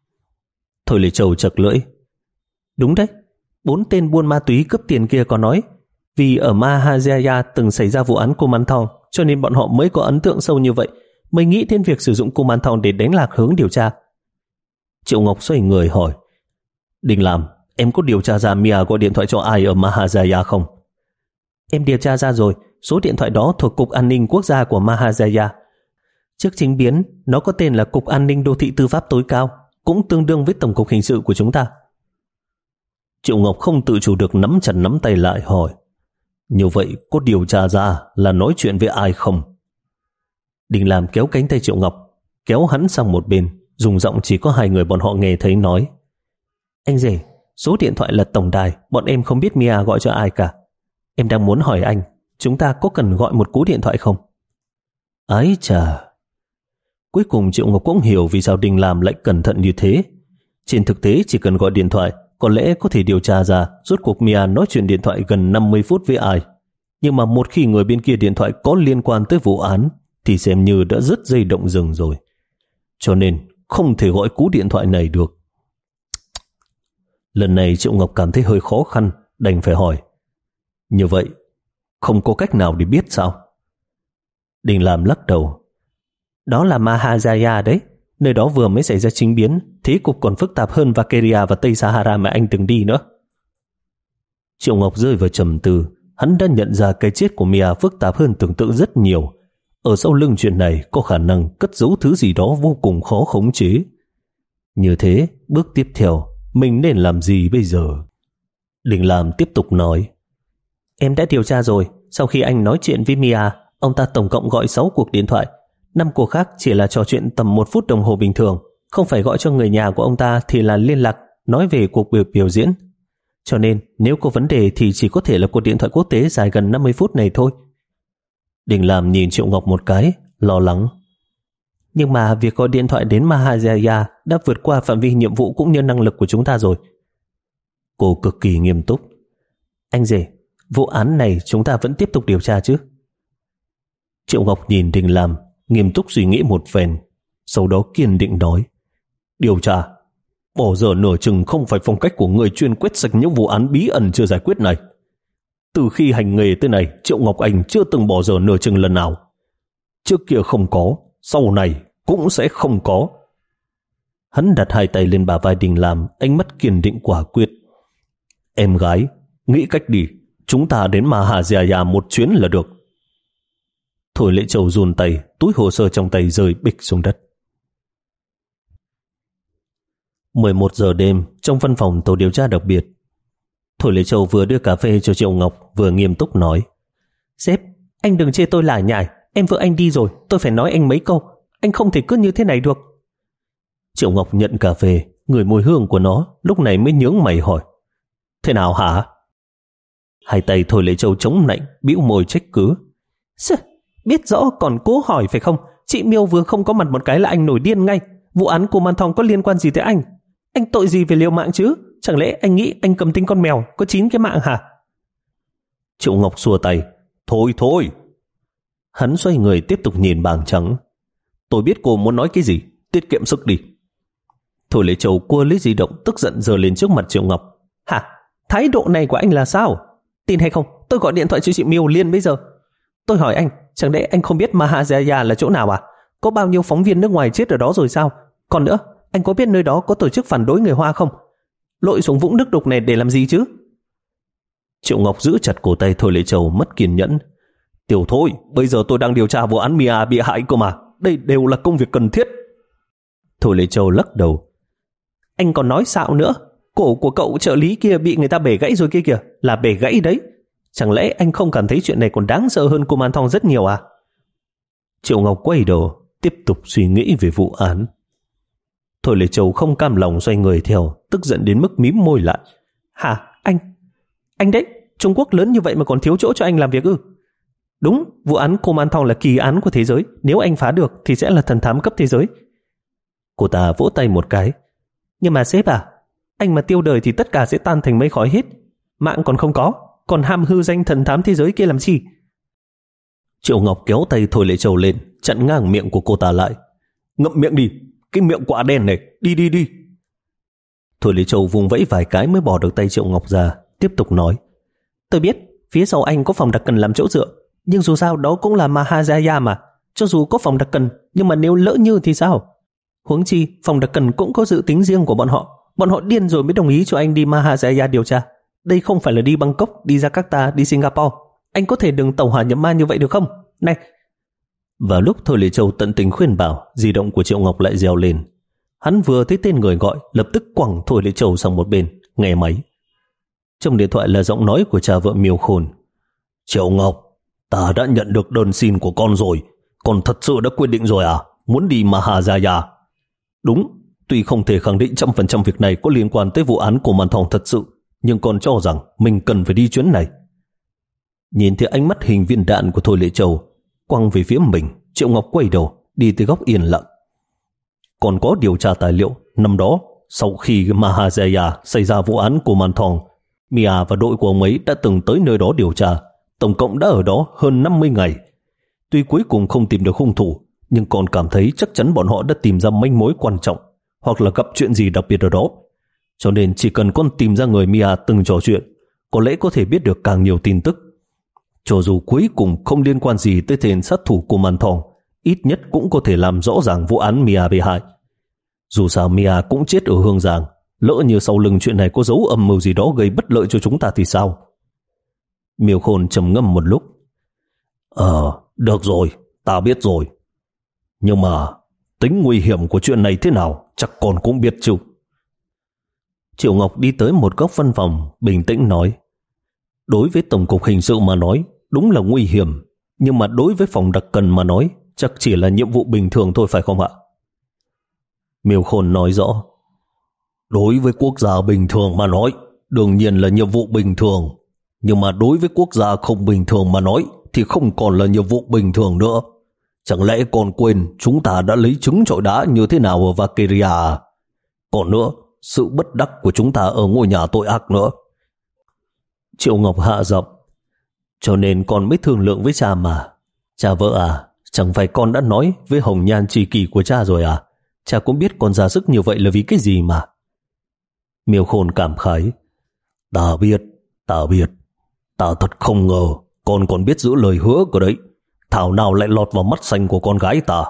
Thôi Lệ Châu chật lưỡi. Đúng đấy, bốn tên buôn ma túy cướp tiền kia có nói vì ở Mahajaya từng xảy ra vụ án của Man Thong, cho nên bọn họ mới có ấn tượng sâu như vậy, mới nghĩ đến việc sử dụng cô Man Thong để đánh lạc hướng điều tra. Triệu Ngọc xoay người hỏi, Đình Làm, em có điều tra ra Mia gọi điện thoại cho ai ở Mahajaya không? Em điều tra ra rồi, số điện thoại đó thuộc Cục An ninh Quốc gia của Mahajaya. Trước chính biến, nó có tên là Cục An ninh Đô thị Tư pháp tối cao, cũng tương đương với Tổng cục Hình sự của chúng ta. Triệu Ngọc không tự chủ được nắm chặt nắm tay lại hỏi, như vậy có điều tra ra là nói chuyện với ai không? Đình Làm kéo cánh tay Triệu Ngọc, kéo hắn sang một bên, dùng giọng chỉ có hai người bọn họ nghe thấy nói, anh rể, Số điện thoại là tổng đài, bọn em không biết Mia gọi cho ai cả. Em đang muốn hỏi anh, chúng ta có cần gọi một cú điện thoại không? Ái chà. Cuối cùng Triệu Ngọc cũng hiểu vì sao Đình Làm lại cẩn thận như thế. Trên thực tế chỉ cần gọi điện thoại, có lẽ có thể điều tra ra rốt cuộc Mia nói chuyện điện thoại gần năm mươi phút với ai. Nhưng mà một khi người bên kia điện thoại có liên quan tới vụ án thì xem như đã dứt dây động rừng rồi. Cho nên không thể gọi cú điện thoại này được. Lần này Triệu Ngọc cảm thấy hơi khó khăn, đành phải hỏi. Như vậy, không có cách nào để biết sao? Đình Làm lắc đầu. Đó là Mahajaya đấy. Nơi đó vừa mới xảy ra chính biến, thế cục còn phức tạp hơn Vakeria và Tây Sahara mà anh từng đi nữa. Triệu Ngọc rơi vào trầm tư. Hắn đã nhận ra cái chết của Mia phức tạp hơn tưởng tượng rất nhiều. Ở sau lưng chuyện này có khả năng cất giấu thứ gì đó vô cùng khó khống chế. Như thế, bước tiếp theo, mình nên làm gì bây giờ? Đình Làm tiếp tục nói. Em đã điều tra rồi. Sau khi anh nói chuyện với Mia, ông ta tổng cộng gọi sáu cuộc điện thoại. Năm cuộc khác chỉ là trò chuyện tầm một phút đồng hồ bình thường. Không phải gọi cho người nhà của ông ta thì là liên lạc, nói về cuộc biểu, biểu diễn. Cho nên nếu có vấn đề thì chỉ có thể là cuộc điện thoại quốc tế dài gần năm mươi phút này thôi. Đình Làm nhìn Triệu Ngọc một cái, lo lắng. Nhưng mà việc gọi điện thoại đến Mahajaya đã vượt qua phạm vi nhiệm vụ cũng như năng lực của chúng ta rồi. Cô cực kỳ nghiêm túc. Anh rể, vụ án này chúng ta vẫn tiếp tục điều tra chứ? Triệu Ngọc nhìn Đình Làm, nghiêm túc suy nghĩ một phen, sau đó kiên định nói. Điều tra? Bỏ giờ nửa chừng không phải phong cách của người chuyên quét sạch những vụ án bí ẩn chưa giải quyết này. Từ khi hành nghề tới này, Triệu Ngọc Anh chưa từng bỏ giờ nửa chừng lần nào. Trước kia không có, sau này cũng sẽ không có. Hắn đặt hai tay lên bả vai Đình Làm, ánh mắt kiên định quả quyết. Em gái, nghĩ cách đi, chúng ta đến Mahajaya một chuyến là được. Thôi Lệ Châu run tay, túi hồ sơ trong tay rơi bịch xuống đất. mười một giờ đêm, trong văn phòng tổ điều tra đặc biệt, Thôi Lệ Châu vừa đưa cà phê cho Triệu Ngọc, vừa nghiêm túc nói. Sếp, anh đừng chê tôi lải nhải, em vợ anh đi rồi, tôi phải nói anh mấy câu, anh không thể cứ như thế này được. Triệu Ngọc nhận cà phê, ngửi mùi hương của nó, lúc này mới nhướng mày hỏi. Thế nào hả? Hai tay Thôi Lệ Châu chống nạnh, bĩu môi trách cứ. Sơ, biết rõ còn cố hỏi phải không? Chị Miêu vừa không có mặt một cái là anh nổi điên ngay. Vụ án của Man Thong có liên quan gì tới anh? Anh tội gì về liều mạng chứ? Chẳng lẽ anh nghĩ anh cầm tinh con mèo có chín cái mạng hả? Triệu Ngọc xua tay. Thôi thôi. Hắn xoay người tiếp tục nhìn bảng trắng. Tôi biết cô muốn nói cái gì, tiết kiệm sức đi. Thôi Lệ Châu cua lấy di động, tức giận giơ lên trước mặt Triệu Ngọc. Hả? Thái độ này của anh là sao? Tin hay không, tôi gọi điện thoại cho chị Miêu liền bây giờ. Tôi hỏi anh, chẳng lẽ anh không biết Mahajaya là chỗ nào à? Có bao nhiêu phóng viên nước ngoài chết ở đó rồi sao? Còn nữa, anh có biết nơi đó có tổ chức phản đối người Hoa không? Lội xuống vũng nước đục này để làm gì chứ? Triệu Ngọc giữ chặt cổ tay Thôi Lệ Châu, mất kiên nhẫn. Tiểu Thôi, bây giờ tôi đang điều tra vụ án Mia bị hại cơ mà. Đây đều là công việc cần thiết. Thôi Lệ Châu lắc đầu. Anh còn nói xạo nữa. Cổ của cậu trợ lý kia bị người ta bể gãy rồi kia kìa. Là bể gãy đấy. Chẳng lẽ anh không cảm thấy chuyện này còn đáng sợ hơn cô Man Thong rất nhiều à? Triệu Ngọc quay đầu, tiếp tục suy nghĩ về vụ án. Thôi Lệ Châu không cam lòng xoay người theo, tức giận đến mức mím môi lại. Hả? Anh? Anh đấy, Trung Quốc lớn như vậy mà còn thiếu chỗ cho anh làm việc ư? Đúng, vụ án cô Man Thong là kỳ án của thế giới. Nếu anh phá được thì sẽ là thần thám cấp thế giới. Cô ta vỗ tay một cái. Nhưng mà sếp à, anh mà tiêu đời thì tất cả sẽ tan thành mây khói hết. Mạng còn không có, còn ham hư danh thần thám thế giới kia làm chi? Triệu Ngọc kéo tay Thôi Lệ Châu lên, chặn ngang miệng của cô ta lại. Ngậm miệng đi, cái miệng quả đen này, đi đi đi. Thôi Lệ Châu vùng vẫy vài cái mới bỏ được tay Triệu Ngọc ra, tiếp tục nói. Tôi biết, phía sau anh có phòng đặc cần làm chỗ dựa, nhưng dù sao đó cũng là Mahajaya mà. Cho dù có phòng đặc cần, nhưng mà nếu lỡ như thì sao? Huống chi, phòng đặc cần cũng có dự tính riêng của bọn họ. Bọn họ điên rồi mới đồng ý cho anh đi Mahajaya điều tra. Đây không phải là đi Bangkok, đi Jakarta, đi Singapore. Anh có thể đừng tẩu hỏa nhập ma như vậy được không? Này! Vào lúc Thôi Lệ Châu tận tình khuyên bảo, di động của Triệu Ngọc lại reo lên. Hắn vừa thấy tên người gọi, lập tức quẳng Thôi Lệ Châu sang một bên, nghe máy. Trong điện thoại là giọng nói của cha vợ Miêu Khôn. Triệu Ngọc, ta đã nhận được đơn xin của con rồi. Con thật sự đã quyết định rồi à? Muốn đi Mahajaya? Đúng, Tuy không thể khẳng định trăm phần trăm việc này có liên quan tới vụ án của Màn Thòng thật sự, nhưng con cho rằng mình cần phải đi chuyến này. Nhìn thấy ánh mắt hình viên đạn của Thôi Lệ Châu quăng về phía mình, Triệu Ngọc quay đầu đi tới góc yên lặng. Còn có điều tra tài liệu năm đó, sau khi Mahajaya xảy ra vụ án của Màn Thòng, Mia và đội của ông ấy đã từng tới nơi đó điều tra, tổng cộng đã ở đó hơn năm mươi ngày. Tuy cuối cùng không tìm được hung thủ, nhưng còn cảm thấy chắc chắn bọn họ đã tìm ra manh mối quan trọng, hoặc là gặp chuyện gì đặc biệt ở đó. Cho nên chỉ cần con tìm ra người Mia từng trò chuyện, có lẽ có thể biết được càng nhiều tin tức. Cho dù cuối cùng không liên quan gì tới tên sát thủ của Màn Thòng, ít nhất cũng có thể làm rõ ràng vụ án Mia bị hại. Dù sao Mia cũng chết ở Hương Giang, lỡ như sau lưng chuyện này có dấu âm mưu gì đó gây bất lợi cho chúng ta thì sao? Miêu Khôn trầm ngâm một lúc. Ờ, được rồi, ta biết rồi. Nhưng mà tính nguy hiểm của chuyện này thế nào chắc con cũng biết chứ. Triệu Ngọc đi tới một góc văn phòng, bình tĩnh nói. Đối với Tổng cục Hình sự mà nói, đúng là nguy hiểm. Nhưng mà đối với phòng đặc cần mà nói, chắc chỉ là nhiệm vụ bình thường thôi phải không ạ? Miêu Khôn nói rõ. Đối với quốc gia bình thường mà nói, đương nhiên là nhiệm vụ bình thường. Nhưng mà đối với quốc gia không bình thường mà nói, thì không còn là nhiệm vụ bình thường nữa. Chẳng lẽ còn quên chúng ta đã lấy trứng trọi đá như thế nào ở Valkyria à? Còn nữa, sự bất đắc của chúng ta ở ngôi nhà tội ác nữa. Triệu Ngọc hạ giọng. Cho nên con mới thương lượng với cha mà. Cha vợ à, chẳng phải con đã nói với hồng nhan tri kỷ của cha rồi à? Cha cũng biết con ra sức như vậy là vì cái gì mà. Miêu Khôn cảm khái. Ta biết, ta biết. Ta thật không ngờ con còn biết giữ lời hứa của đấy. Thảo nào lại lọt vào mắt xanh của con gái ta.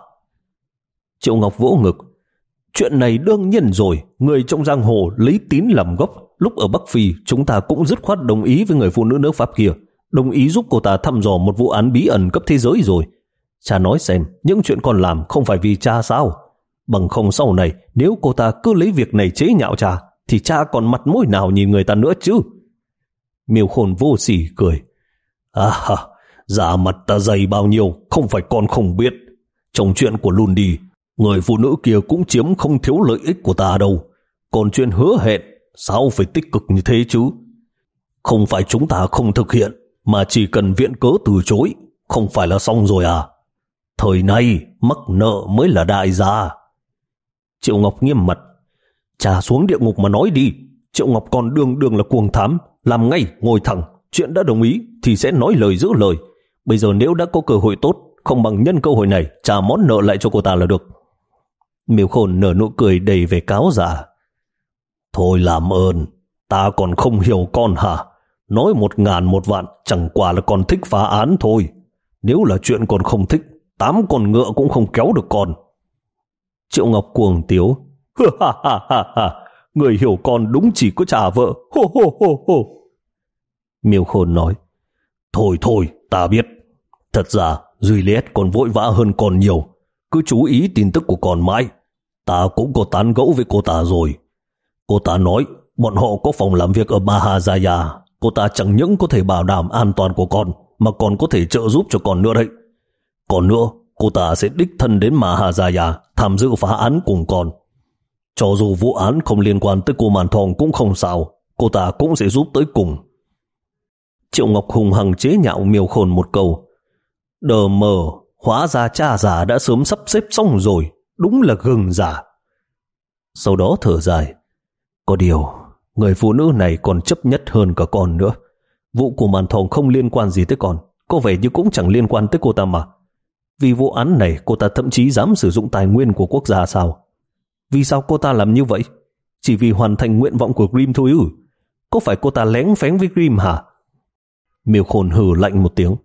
Triệu Ngọc vỗ ngực. Chuyện này đương nhiên rồi. Người trong giang hồ lấy tín làm gốc. Lúc ở Bắc Phi chúng ta cũng dứt khoát đồng ý với người phụ nữ nước Pháp kia, đồng ý giúp cô ta thăm dò một vụ án bí ẩn cấp thế giới rồi. Cha nói xem, những chuyện con làm không phải vì cha sao? Bằng không sau này nếu cô ta cứ lấy việc này chế nhạo cha, thì cha còn mặt mũi nào nhìn người ta nữa chứ? Miêu Khôn vô sỉ cười. À ha, giả mặt ta dày bao nhiêu không phải con không biết. Trong chuyện của Lundi, người phụ nữ kia cũng chiếm không thiếu lợi ích của ta đâu. Còn chuyện hứa hẹn, sao phải tích cực như thế chứ? Không phải chúng ta không thực hiện, mà chỉ cần viện cớ từ chối, không phải là xong rồi à? Thời nay, mắc nợ mới là đại gia. Triệu Ngọc nghiêm mặt. Trả xuống địa ngục mà nói đi. Triệu Ngọc còn đương đương là cuồng thám, làm ngay, ngồi thẳng. Chuyện đã đồng ý thì sẽ nói lời giữ lời. Bây giờ nếu đã có cơ hội tốt, không bằng nhân cơ hội này trả món nợ lại cho cô ta là được. Miêu Khôn nở nụ cười đầy vẻ cáo giả. Thôi làm ơn, ta còn không hiểu con hả? Nói một ngàn một vạn chẳng qua là con thích phá án thôi. Nếu là chuyện con không thích, tám con ngựa cũng không kéo được con. Triệu Ngọc cuồng tiếu. Ha ha ha ha, người hiểu con đúng chỉ có trả vợ. Hô hô hô hô. Miêu Khôn nói. Thôi thôi, ta biết. Thật ra Juliet còn vội vã hơn con nhiều. Cứ chú ý tin tức của con mãi. Ta cũng có tán gẫu với cô ta rồi. Cô ta nói bọn họ có phòng làm việc ở Mahajaya. Cô ta chẳng những có thể bảo đảm an toàn của con, mà còn có thể trợ giúp cho con nữa đấy. Còn nữa, cô ta sẽ đích thân đến Mahajaya tham dự phá án cùng con. Cho dù vụ án không liên quan tới cô Màn Thòng cũng không sao, cô ta cũng sẽ giúp tới cùng. Triệu Ngọc hùng hằng chế nhạo Miêu Khôn một câu. Đờ mờ, hóa ra cha già đã sớm sắp xếp xong rồi, đúng là gừng giả. Sau đó thở dài. Có điều, người phụ nữ này còn chấp nhất hơn cả con nữa. Vụ của Màn Thòng không liên quan gì tới con, có vẻ như cũng chẳng liên quan tới cô ta mà. Vì vụ án này cô ta thậm chí dám sử dụng tài nguyên của quốc gia sao? Vì sao cô ta làm như vậy? Chỉ vì hoàn thành nguyện vọng của Grimm thôi ư? Có phải cô ta lén phén với Grimm hả? Miêu Khôn hừ lạnh một tiếng.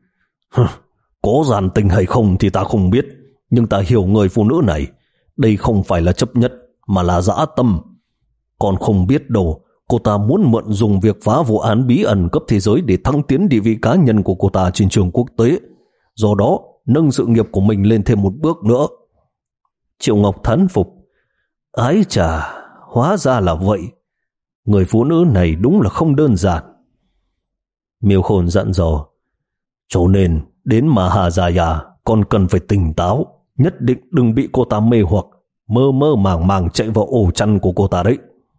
Có gian tình hay không thì ta không biết, nhưng ta hiểu người phụ nữ này. Đây không phải là chấp nhất, mà là dã tâm. Còn không biết đâu, cô ta muốn mượn dùng việc phá vụ án bí ẩn cấp thế giới để thăng tiến địa vị cá nhân của cô ta trên trường quốc tế. Do đó, nâng sự nghiệp của mình lên thêm một bước nữa. Triệu Ngọc thán phục. Ái chà, hóa ra là vậy. Người phụ nữ này đúng là không đơn giản. Miêu Khôn dặn dò. Cho nên, đến Mahajaya, con cần phải tỉnh táo, nhất định đừng bị cô ta mê hoặc, mơ mơ màng màng chạy vào ổ chăn của cô ta đấy.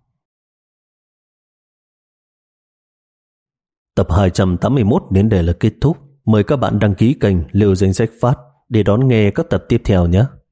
Tập hai trăm tám mươi mốt đến đây là kết thúc. Mời các bạn đăng ký kênh Liều Danh Sách Phát để đón nghe các tập tiếp theo nhé.